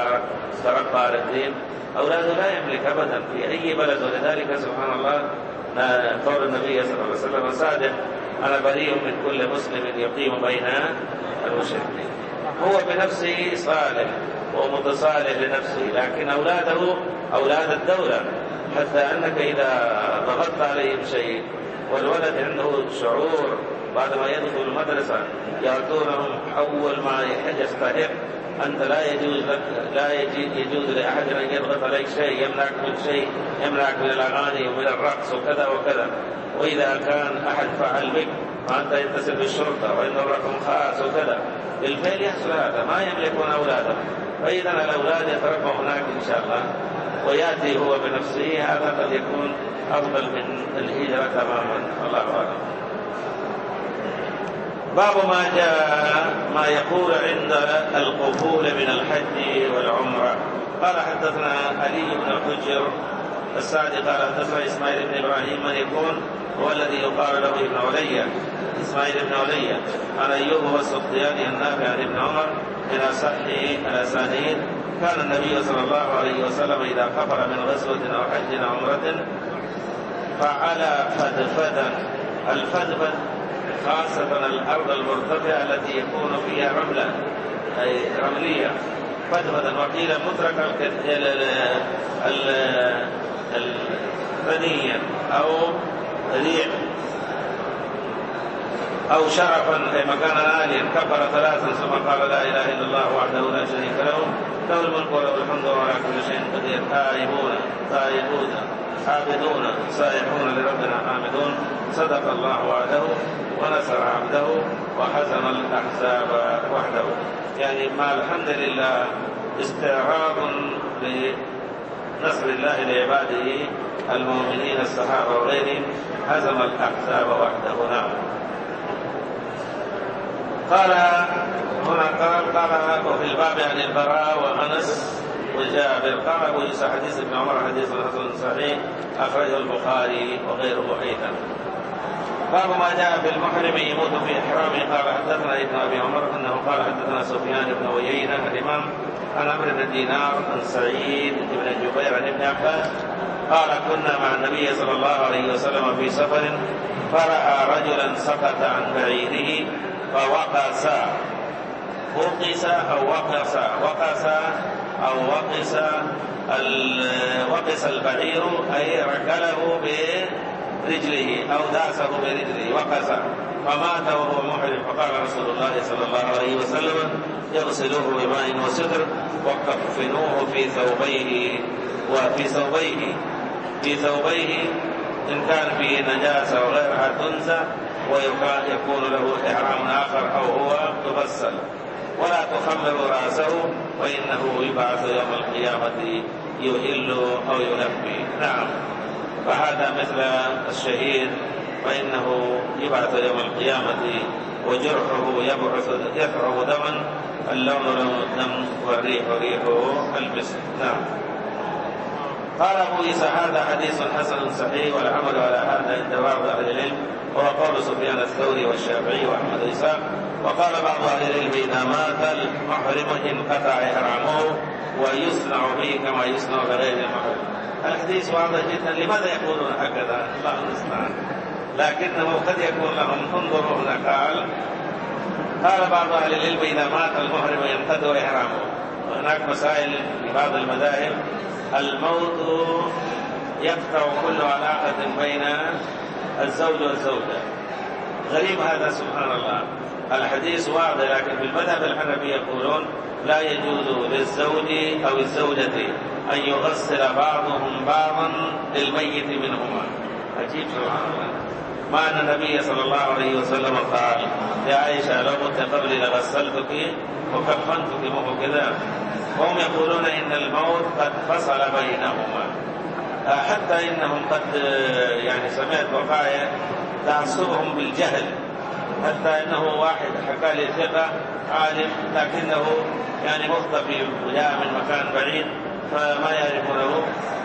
وترقى على الدين، أولاده لا يملك أبدا في أي بلد. ولذلك سبحان الله قول النبي صلى الله عليه وسلم صادق: أنا بريء من كل مسلم يقيم بين المشركين. هو بنفسه صالح ومتصالح لنفسه، لكن أولاده أولاد الدولة، حتى أنك إذا ضغطت عليهم شيء والولد عنده شعور بعد ما يدخل المدرسة يعطونهم أول ما يستحق، أنت لا يجوز لك لا يجوز لأحد أن يضغط عليك شيء، يمنعك من شيء، يمنعك من الأغاني ومن الرقص وكذا وكذا. وإذا كان أحد فعل بك فأنت يتصل بالشرطة وإنه رقم خاص وكذا، بالفعل يحصل هذا، ما يملكون أولادهم. فإذا الأولاد يتربوا هناك إن شاء الله ويأتي هو بنفسه، هذا قد يكون أفضل من الهجرة تماما. الله أعلم. باب ما جاء ما يقول عند القبول من الحج والعمرة. قال حدثنا علي بن حجر السعدي قال حدثنا إسماعيل بن إبراهيم من يكون هو الذي يقال له ابن علي، إسماعيل بن علي عن أيوب والسختياني النافع عن ابن عمر من أصح الأسانيد. كان النبي صلى الله عليه وسلم إذا قفل من غزوة أو حج أو عمرة فعلى فدفدا. الفدفد خاصة الأرض المرتفعة التي يكون فيها رملة أي رملية، فدفدا. وقيل مترك الثنية أو ريع أو شرفا أي مكانا عاليا. كبر ثلاثا ثم قال لا إله إلا الله وحده لا شريك له له الملك وله الحمد وهو على كل شيء قدير. تائبون تائبون عابدون سائحون لربنا حامدون. صدق الله وعده ونصر عبده وحزم الأحزاب وحده. يعني مع الحمد لله استعراض لنصر الله لعباده المؤمنين الصحابة وغيرهم، هزم الأحزاب وحده. نعم. قال هنا قال قال وفي الباب عن البراء وأنس وجابر. قال أبو يوسف حديث ابن عمر حديث حسن صحيح أخرجه البخاري وغيره أيضا. باب ما جاء في المحرم يموت في إحرامه. قال حدثنا ابن أبي عمر أنه قال حدثنا سفيان بن عيينة الإمام عن عمرو بن دينار عن سعيد بن جبير عن ابن عباس قال كنا مع النبي صلى الله عليه وسلم في سفر فرأى رجلا سقط عن بعيره فوقس وقس أو وقس وقس أو وقس وقس البعير أي ركله برجله أو داسه برجله وقس فمات وهو محرم، فقال رسول الله صلى الله عليه وسلم يغسلوه بماء وسدر وكفنوه في ثوبيه وفي ثوبيه في ثوبيه إن كان فيه نجاسة وغيرها تنزع ويكون له إحرام آخر أو هو يغسل، ولا تخمر رأسه فإنه يبعث يوم القيامة يهل أو يلبي. نعم، فهذا مثل الشهيد فإنه يبعث يوم القيامة وجرحه يبعث يفرغ دما اللون لون الدم والريح ريحه المسك. نعم. قال أبو عيسى هذا حديث حسن صحيح والعمل على هذا عند بعض أهل العلم، وهو قول سفيان الثوري والشافعي وأحمد إسحاق. وقال بعض أهل العلم إذا مات المحرم انقطع إحرامه ويصنع به كما يصنع بغير المحرم. الحديث واضح جدا. لماذا يقولون هكذا؟ الله المستعان. لكنه قد يكون لهم انظروا هنا. قال قال بعض أهل العلم إذا مات المحرم ينقطع إحرامه. وهناك مسائل في بعض المذاهب الموت يقطع كل علاقة بين الزوج والزوجة. غريب هذا سبحان الله. الحديث واضح، لكن في المذهب الحنفي يقولون لا يجوز للزوج أو الزوجة أن يغسل بعضهم بعضا للميت منهما. عجيب سبحان الله. مع أن النبي صلى الله عليه وسلم قال يا عائشة لو كنت قبلي لغسلتك وكفنتك مه كذا. وهم يقولون إن الموت قد فصل بينهما، حتى إنهم قد يعني سمعت وقائع تعصبهم بالجهل، حتى إنه واحد حكى لي ثقة عالم لكنه يعني مختفي وجاء من مكان بعيد فما يعرفونه،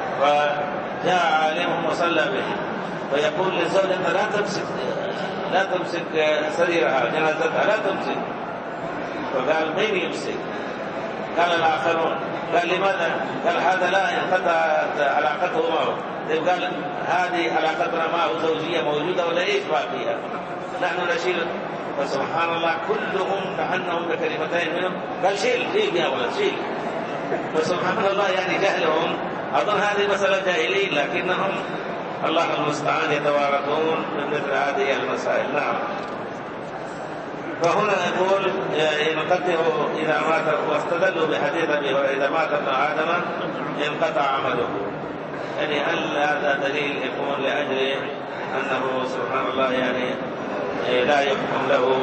فجاء عالم وصلى به فيقول للزوج أنت لا تمسك لا تمسك سريرها جنازتها لا تمسك. فقال مين يمسك؟ قال الآخرون. قال لماذا؟ قال هذا لا ينقطع علاقته معه. قال هذه علاقتنا معه زوجية موجودة ولا إيش باقيها؟ نحن نشيل. فسبحان الله كلهم كأنهم بكلمتين منهم قال شيل شيل يا ولد شيل. فسبحان الله يعني جهلهم. أظن هذه مسألة جاهلين لكنهم الله المستعان يتوارثون من مثل هذه المسائل. نعم. فهنا يقول ينقطع إذا مات، واستدلوا بحديث أبي هريرة إذا مات ابن آدم ينقطع عمله. يعني هل هذا دليل يكون لأجل أنه سبحان الله يعني لا يحكم له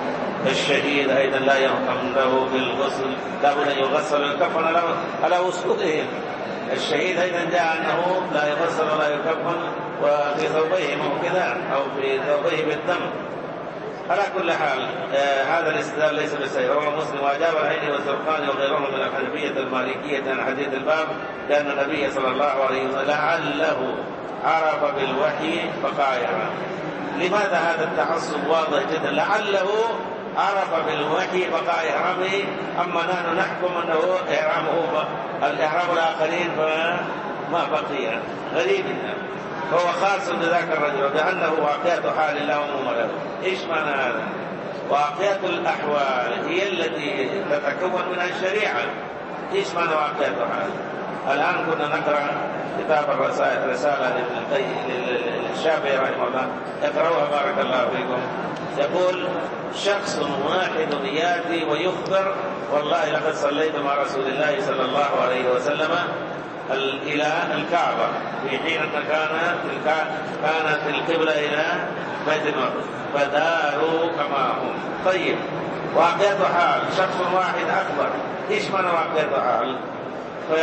الشهيد أيضا لا يحكم له بالغسل، لابد أن يغسل ويكفن على وسطهم. الشهيد أيضا جاء أنه لا يغسل ولا يكفن وفي ثوبيه موكذا أو في ثوبيه بالدم. على كل حال آه هذا الاستدلال ليس بالصحيح. رواه مسلم وأجاب العيني والزرقاني وغيرهم من الحنفية المالكية عن حديث الباب لأن النبي صلى الله عليه وسلم لعله عرف بالوحي بقاياها. لماذا هذا التعصب واضح جدا؟ لعله عرف بالوحي بقايا إحرامه، أما نحن نحكم أنه إحرامه الإحرام الآخرين فما بقي. غريب جدا. فهو خاص بذاك الرجل بأنه واقعة حال لا عموم له. إيش معنى هذا؟ واقعة الأحوال هي التي تتكون منها الشريعة. إيش معنى واقعة حال؟ الآن كنا نقرأ كتاب الرسائل رسالة للشافعي رحمه الله، اقرأوها بارك الله فيكم. يقول شخص واحد يأتي ويخبر والله لقد صليت مع رسول الله صلى الله عليه وسلم إلى الكعبة في حين كان كانت القبلة إلى بيت المقدس فداروا كما هم. طيب واقعة حال شخص واحد أكبر. إيش معنى واقعة حال؟ ف...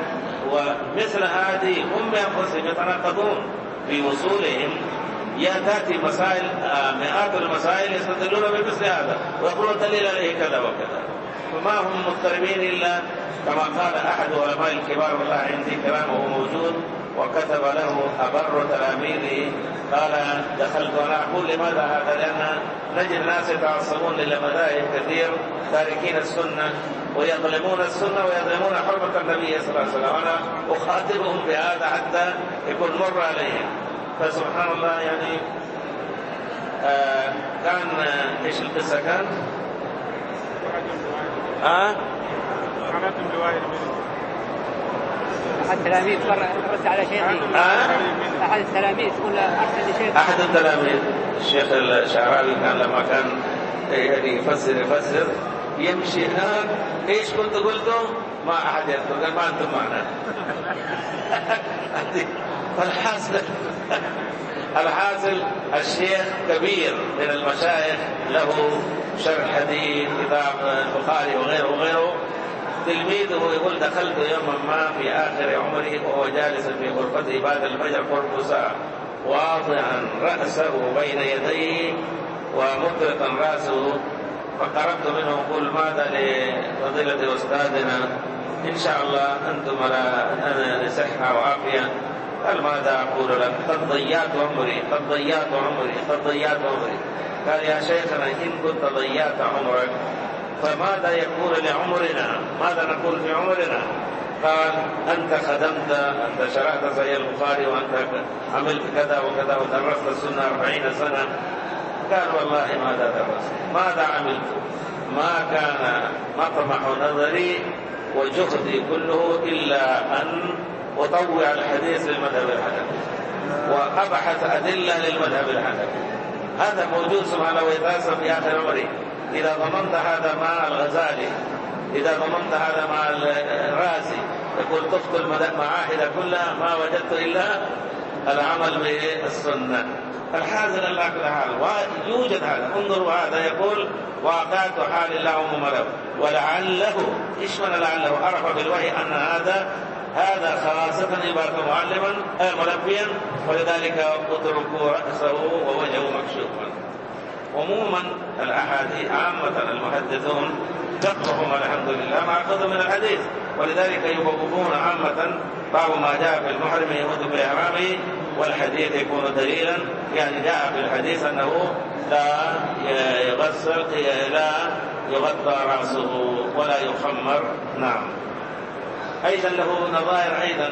ومثل هذه هم بأنفسهم يتناقضون في وصولهم. يأتي مسائل مئات المسائل يستدلون بمثل هذا ويقولون دليل عليه كذا وكذا، فما هم مضطربين إلا كما قال أحد علماء الكبار والله عندي كلامه موجود وكتب له أبر تلاميذه قال دخلت وأنا أقول لماذا هذا؟ لأن نجد ناس يتعصبون للمذاهب كثير تاركين السنة ويظلمون السنة ويظلمون حرمة النبي صلى الله عليه وسلم. أنا أخاطبهم بهذا حتى يكون مر عليهم. فسبحان الله يعني آه كان إيش القصة كان؟ ها؟ أحد التلاميذ رد على شيخي. أحد التلاميذ يقول أحسن لشيخ. أحد التلاميذ الشيخ الشعراوي كان لما كان يفسر يفسر يمشي هناك، إيش كنت قلتم؟ ما أحد يذكر، قال ما أنتم معنا. فالحاصل الحاصل الشيخ كبير من المشايخ، له شرح حديث كتاب البخاري وغيره وغيره. تلميذه يقول دخلت يوما ما في آخر عمره وهو جالس في غرفته بعد الفجر قرب ساعة واضعا رأسه بين يديه ومطرقا رأسه، فقربت منه وقل ماذا لفضيلة أستاذنا؟ إن شاء الله أنتم على صحة وعافية. قال ماذا أقول لك؟ قد ضيعت عمري قد ضيعت عمري قد ضيعت عمري. قال يا شيخنا إن كنت ضيعت عمرك فماذا يكون لعمرنا؟ ماذا نقول في عمرنا؟ قال أنت خدمت، أنت شرحت صحيح البخاري وأنت عملت كذا وكذا ودرست السنة أربعين سنة. قال والله ماذا درست؟ ماذا عملت؟ ما كان مطمح نظري وجهدي كله إلا أن أطوع الحديث للمذهب الحنفي وأبحث أدلة للمذهب الحنفي. هذا موجود سبحانه وتعالى في آخر عمري. إذا ضمنت هذا مع الغزالي، إذا ضمنت هذا مع الرازي، يقول تخطو المعاهد كلها ما وجدت إلا العمل بالسنة. الحاصل الله كل حال ويوجد هذا. انظروا هذا يقول واقعت حال الله مملو ولعله إيش من لعله عرف بالوحي أن هذا هذا خاصة يبقى معلما ملبيا، ولذلك اتركوا رأسه ووجهه مكشوفا. عموما الأحاديث عامة المحدثون فقههم الحمد لله مأخوذ من الحديث، ولذلك يوقفون عامة بعض ما جاء في المحرم يهود بإحرامه، والحديث يكون دليلا. يعني جاء في الحديث أنه لا يغسل لا يغطى رأسه ولا يخمر. نعم. أيضا له نظائر أيضا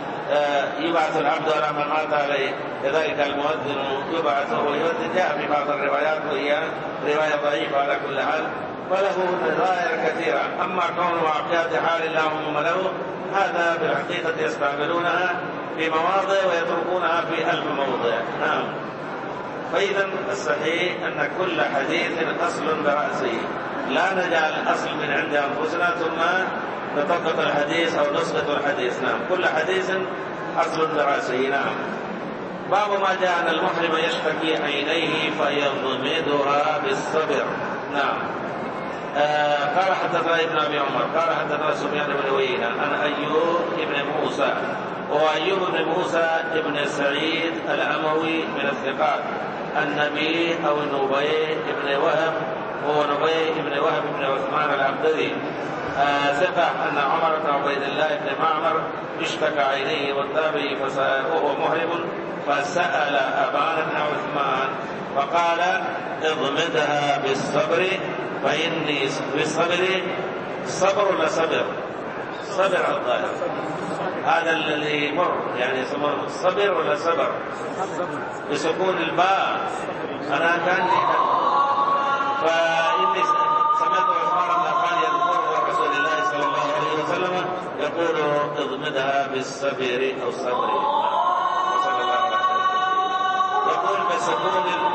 يبعث العبد على من مات عليه، كذلك المؤذن يبعث ويؤذن. جاء في بعض الروايات وهي رواية ضعيفة على كل حال، وله نظائر كثيرة. أما كون واقعات حال اللهم له هذا بالحقيقة يستعملونها في مواضع ويتركونها في ألف موضع. نعم. فإذا الصحيح أن كل حديث أصل برأسه، لا نجعل الأصل من عند أنفسنا ثم نطبق الحديث أو نسقط الحديث. نعم. كل حديث أصل برأسه. نعم. باب ما جاء أن المحرم يشتكي عينيه فيضمدها بالصبر. نعم. آه قال حدثنا ابن أبي عمر قال حدثنا سفيان بن عيينة عن أيوب بن موسى، وأيوب بن موسى بن سعيد الأموي من الثقات، النبي أو النبي بن وهب، هو نبي بن وهب بن عثمان العبدري آه ثقة، أن عمر بن عبيد الله بن معمر اشتكى عينيه والتابعي وهو محرم، فسأل أبان بن عثمان فقال اضمدها بالصبر فإني بالصبر. الصبر ولا صبر؟ صبر الظاهر، هذا اللي مر يعني يسمونه صبر ولا صبر؟ بسكون الباء. أنا كان فإني سمعت عثمان بن عفان يذكر رسول الله صلى الله عليه وسلم يقول اضمدها بالصبر أو الصبر. وصلى الله عليه وسلم يقول بسكون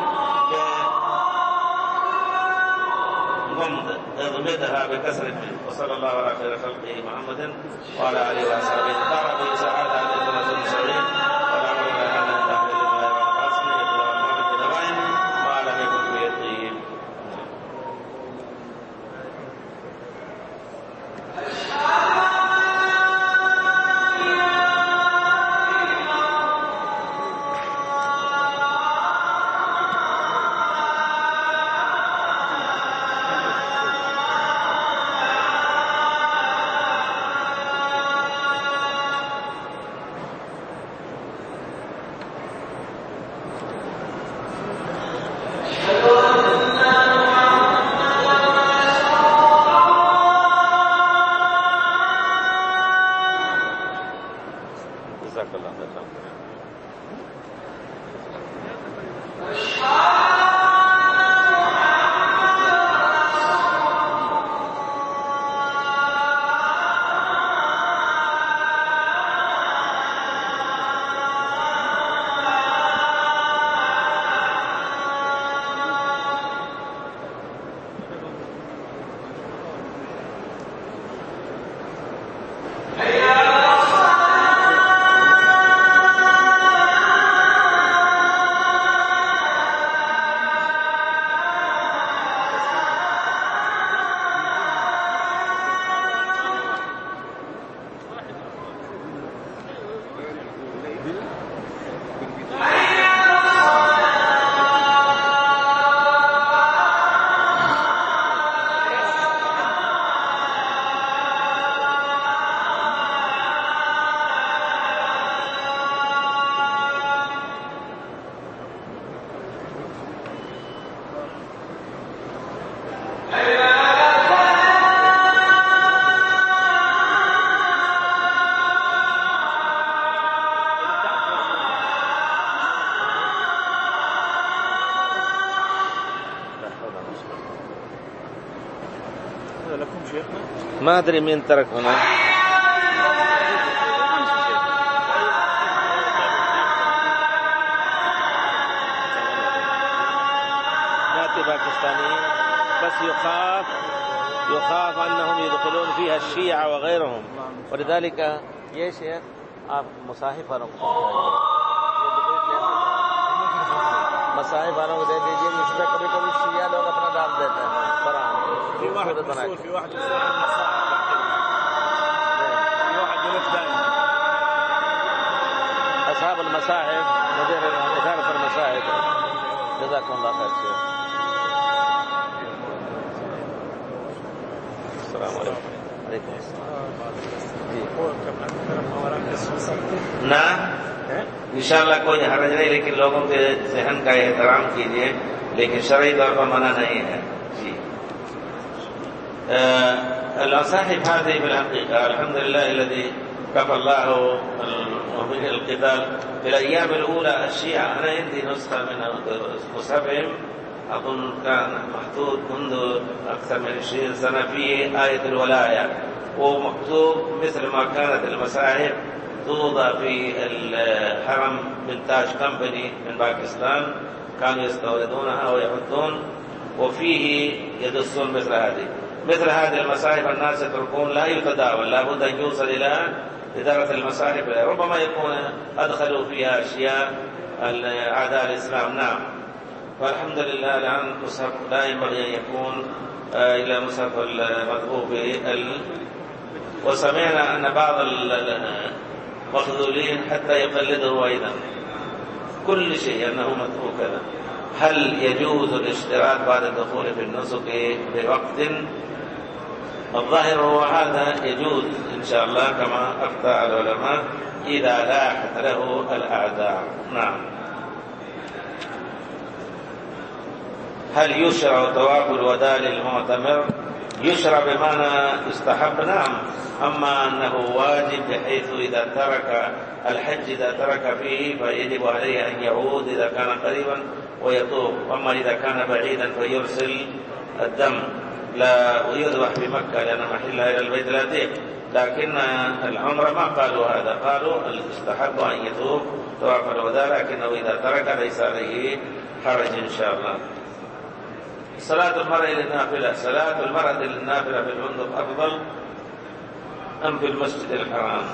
اضمدها بكسر الجيم. وصلى الله على خير خلقه محمد وعلى اله وصحبه. دار بسعادة عليه الصلاة والسلام. والامر الى هذا التحليل ما يرى القاسم يبلغ المحمد بدوائم ما لم يكن في يده. ما أدري مين ترك هنا. نأتي باكستانيين بس يخاف يخاف أنهم يدخلون فيها الشيعة وغيرهم، ولذلك يا شيخ आप मुसाहिफ वालों को मसाहिफ वालों को दे दीजिए, इसमें कभी कभी शिया लोग अपना डाल देते हैं कुरान في واحد مسؤول في واحد مسؤول عن المصاحف في واحد يلف دائما أصحاب المصاحف مدير إدارة المصاحف. جزاكم الله خير شيخ. السلام عليكم. عليكم السلام. ना इंशाअल्लाह कोई हरज नहीं, लेकिन लोगों के ज़हन का एहतराम कीजिए, लेकिन शरई तौर पर मना नहीं है जी. المصاحف هذه بالحقيقة الحمد لله الذي كفى الله القتال. في الأيام الأولى الشيعة أنا عندي نسخة من مصحفهم أظن كان محطوط منذ أكثر من عشرين سنة فيه آية الولاية، ومكتوب مثل ما كانت المصاحف توضع في الحرم من تاج كمبني من باكستان، كانوا يستوردونها ويحطون وفيه يدسون مثل هذه مثل هذه المصاحف. الناس يتركون لا يتداول، لابد أن يوصل إلى إدارة المصاحف، ربما يكون أدخلوا فيها أشياء أعداء الإسلام. نعم. فالحمد لله الآن مصحف لا ينبغي أن يكون إلى مصحف المطبوع ال... وسمعنا أن بعض المخذولين حتى يقلده أيضا كل شيء أنه مطبوع كذا. هل يجوز الاشتراك بعد الدخول في النسك بوقت؟ الظاهر هو هذا يجوز إن شاء الله كما أفتى العلماء إذا لاحت له الأعذار. نعم. هل يشرع طواف الوداع للمعتمر؟ يشرع بمعنى يستحب. نعم. أما أنه واجب بحيث إذا ترك الحج إذا ترك فيه فيجب عليه أن يعود إذا كان قريبا ويطوف، أما إذا كان بعيدا فيرسل الدم لا ويذبح في مكة لأن محلها إلى البيت العتيق. لكن العمرة ما قالوا هذا، قالوا استحب أن يطوف طواف الوداع، لكنه إذا ترك ليس عليه حرج إن شاء الله. صلاة المرأة للنافلة، صلاة المرأة للنافلة في الفندق أفضل أم في المسجد الحرام؟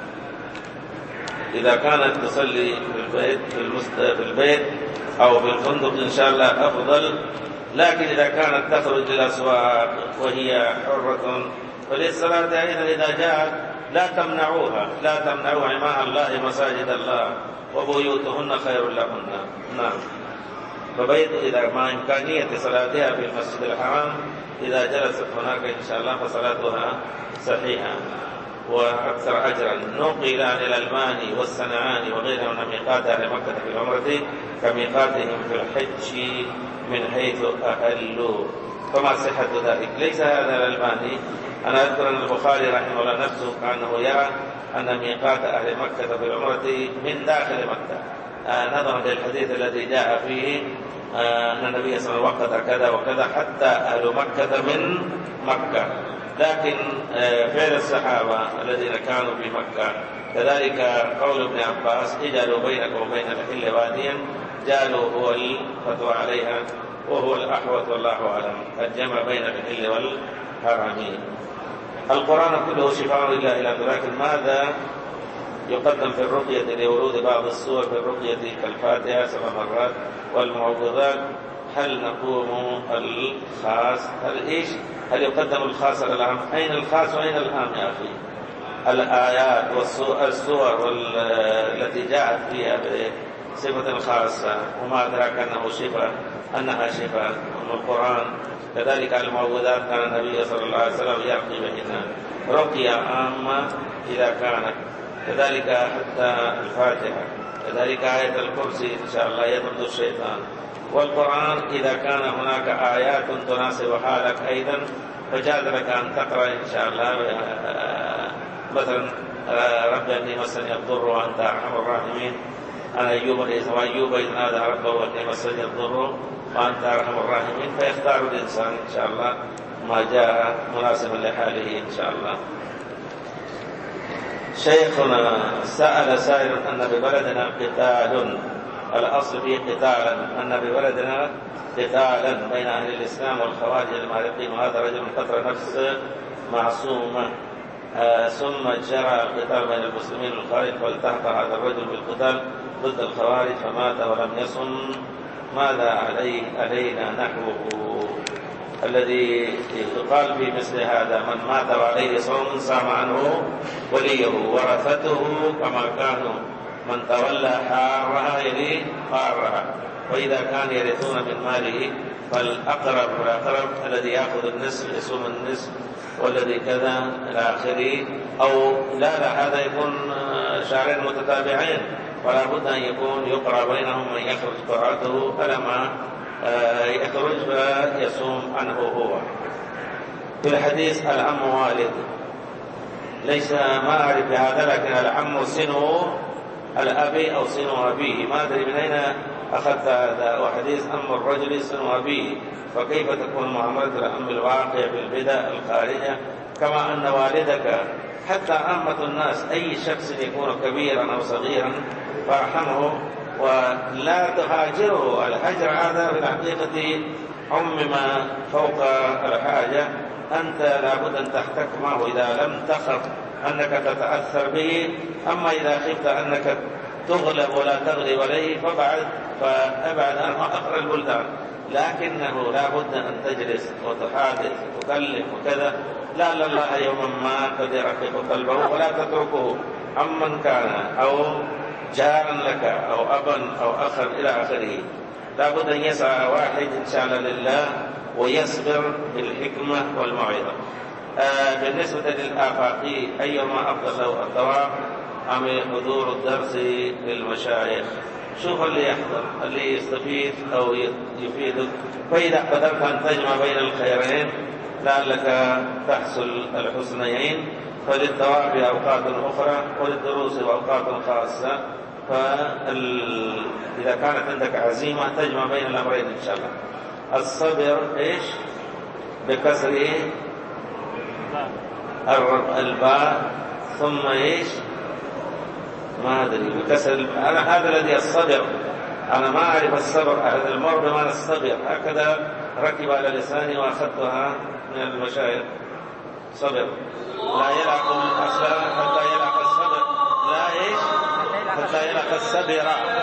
إذا كانت تصلي في البيت في, في البيت أو في الفندق إن شاء الله أفضل، لكن إذا كانت تخرج للأسواق وهي حرة فللصلاة أيضا إذا جاءت لا تمنعوها، لا تمنعوا عماء الله مساجد الله وبيوتهن خير لهن. نعم. فبيت إذا ما إمكانية صلاتها في المسجد الحرام إذا جلست هناك إن شاء الله فصلاتها صحيحة وأكثر أجرا. نقل عن الألباني والصنعاني وغيرهم من ميقات أهل مكة في العمرة كميقاتهم في الحج من حيث أهلوا، فما صحة ذلك؟ ليس هذا الألباني. أنا أذكر أن البخاري رحمه الله نفسه كأنه يرى أن ميقات أهل مكة في العمرة من داخل مكة، آه نظرا للحديث الذي جاء فيه آه أن النبي صلى الله عليه وسلم وقت كذا وكذا حتى أهل مكة من مكة. لكن آه فعل الصحابة الذين كانوا في مكة كذلك قول ابن عباس اجعلوا بينك وبين الحل واديا، جعلوا هو الفتوى عليها وهو الأحوط والله أعلم، الجمع بين الحل والحرام. القرآن كله شفاء إلا إلى لكن ماذا يقدم في الرقية لورود بعض السور في الرقية كالفاتحة سبع مرات والمعوذات؟ هل نقوم الخاص؟ هل إيش؟ هل يقدم الخاص على العام؟ أين الخاص وأين العام يا أخي؟ الآيات والسور التي جاءت فيها بصفة خاصة وما أدراك أنه شفاء أنها شفاء من القرآن. كذلك المعوذات كان النبي صلى الله عليه وسلم يرقي بهن رقية عامة إذا كانت، كذلك حتى الفاتحة، كذلك آية الكرسي إن شاء الله يطرد الشيطان. والقرآن إذا كان هناك آيات تناسب حالك أيضا فجاز لك أن تقرأ إن شاء الله مثلا رب أني مسني الضر وأنت أرحم الراحمين، أنا أيوب وأيوب إذ نادى ربه وأني مسني الضر وأنت أرحم الراحمين، فيختار الإنسان إن شاء الله ما جاء مناسبا لحاله إن شاء الله. شيخنا سأل سائل أن ببلدنا قتال، الأصل فيه قتالا، أن ببلدنا قتالا بين أهل الإسلام والخوارج المارقين، وهذا رجل قتل نفس معصومة، آه ثم جرى القتال بين المسلمين والخوارج، فالتحق هذا الرجل بالقتال ضد الخوارج فمات ولم يصم، ماذا عليه علينا نحوه؟ الذي يقال في مثل هذا من مات وعليه صوم صام عنه وليه ورثته، كما كانوا من تولى حارها يلي قارها، وإذا كان يرثون من ماله فالأقرب والأقرب الذي يأخذ النصف يصوم النصف، والذي كذا إلى آخره. أو لا لا هذا يكون شهرين متتابعين، ولا بد أن يكون يقرأ بينهم من يخرج قراءته فلما يخرج فيصوم عنه هو. في الحديث العم والد، ليس ما أعرف هذا، لكن العم سنه الأبي أو سنه أبيه، ما أدري من أين أخذت هذا. وحديث أم الرجل سنه أبيه، فكيف تكون معاملة الأم الواقع في البدع الخارجة؟ كما أن والدك حتى عامة الناس أي شخص يكون كبيرا أو صغيرا فارحمه ولا تهاجره. الهجر هذا في الحقيقة عمم فوق الحاجة، أنت لابد أن تحتك معه إذا لم تخف أنك تتأثر به، أما إذا خفت أنك تغلب ولا تغلب عليه فبعد فأبعد عنه أقرى البلدان. لكنه لابد أن تجلس وتحادث وتكلم وكذا، لا الله يوما ما قد يرقق قلبه، ولا تتركه عمن كان أو جارا لك أو أبا أو أخا إلى آخره. لابد أن يسعى واحد إن شاء الله لله ويصبر بالحكمة والموعظة. آه بالنسبة للآفاقي أيما أفضل له الدوام أم حضور الدرس للمشايخ؟ شوف اللي يحضر اللي يستفيد أو يفيدك، فإذا قدرت أن تجمع بين الخيرين لعلك تحصل الحسنيين، فللدوام بأوقات أخرى وللدروس بأوقات خاصة. فإذا كانت عندك عزيمة تجمع بين الأمرين إن شاء الله. الصبر إيش بكسر إيه الباء ثم إيش ما أدري بكسر. أنا هذا الذي الصبر، أنا ما أعرف الصبر، هذا المر بمعنى الصبر، هكذا ركب على لساني وأخذتها من المشايخ. صبر لا يلعق الأصبر حتى يلعق الصبر، لا إيش حتى يلعق الصبر.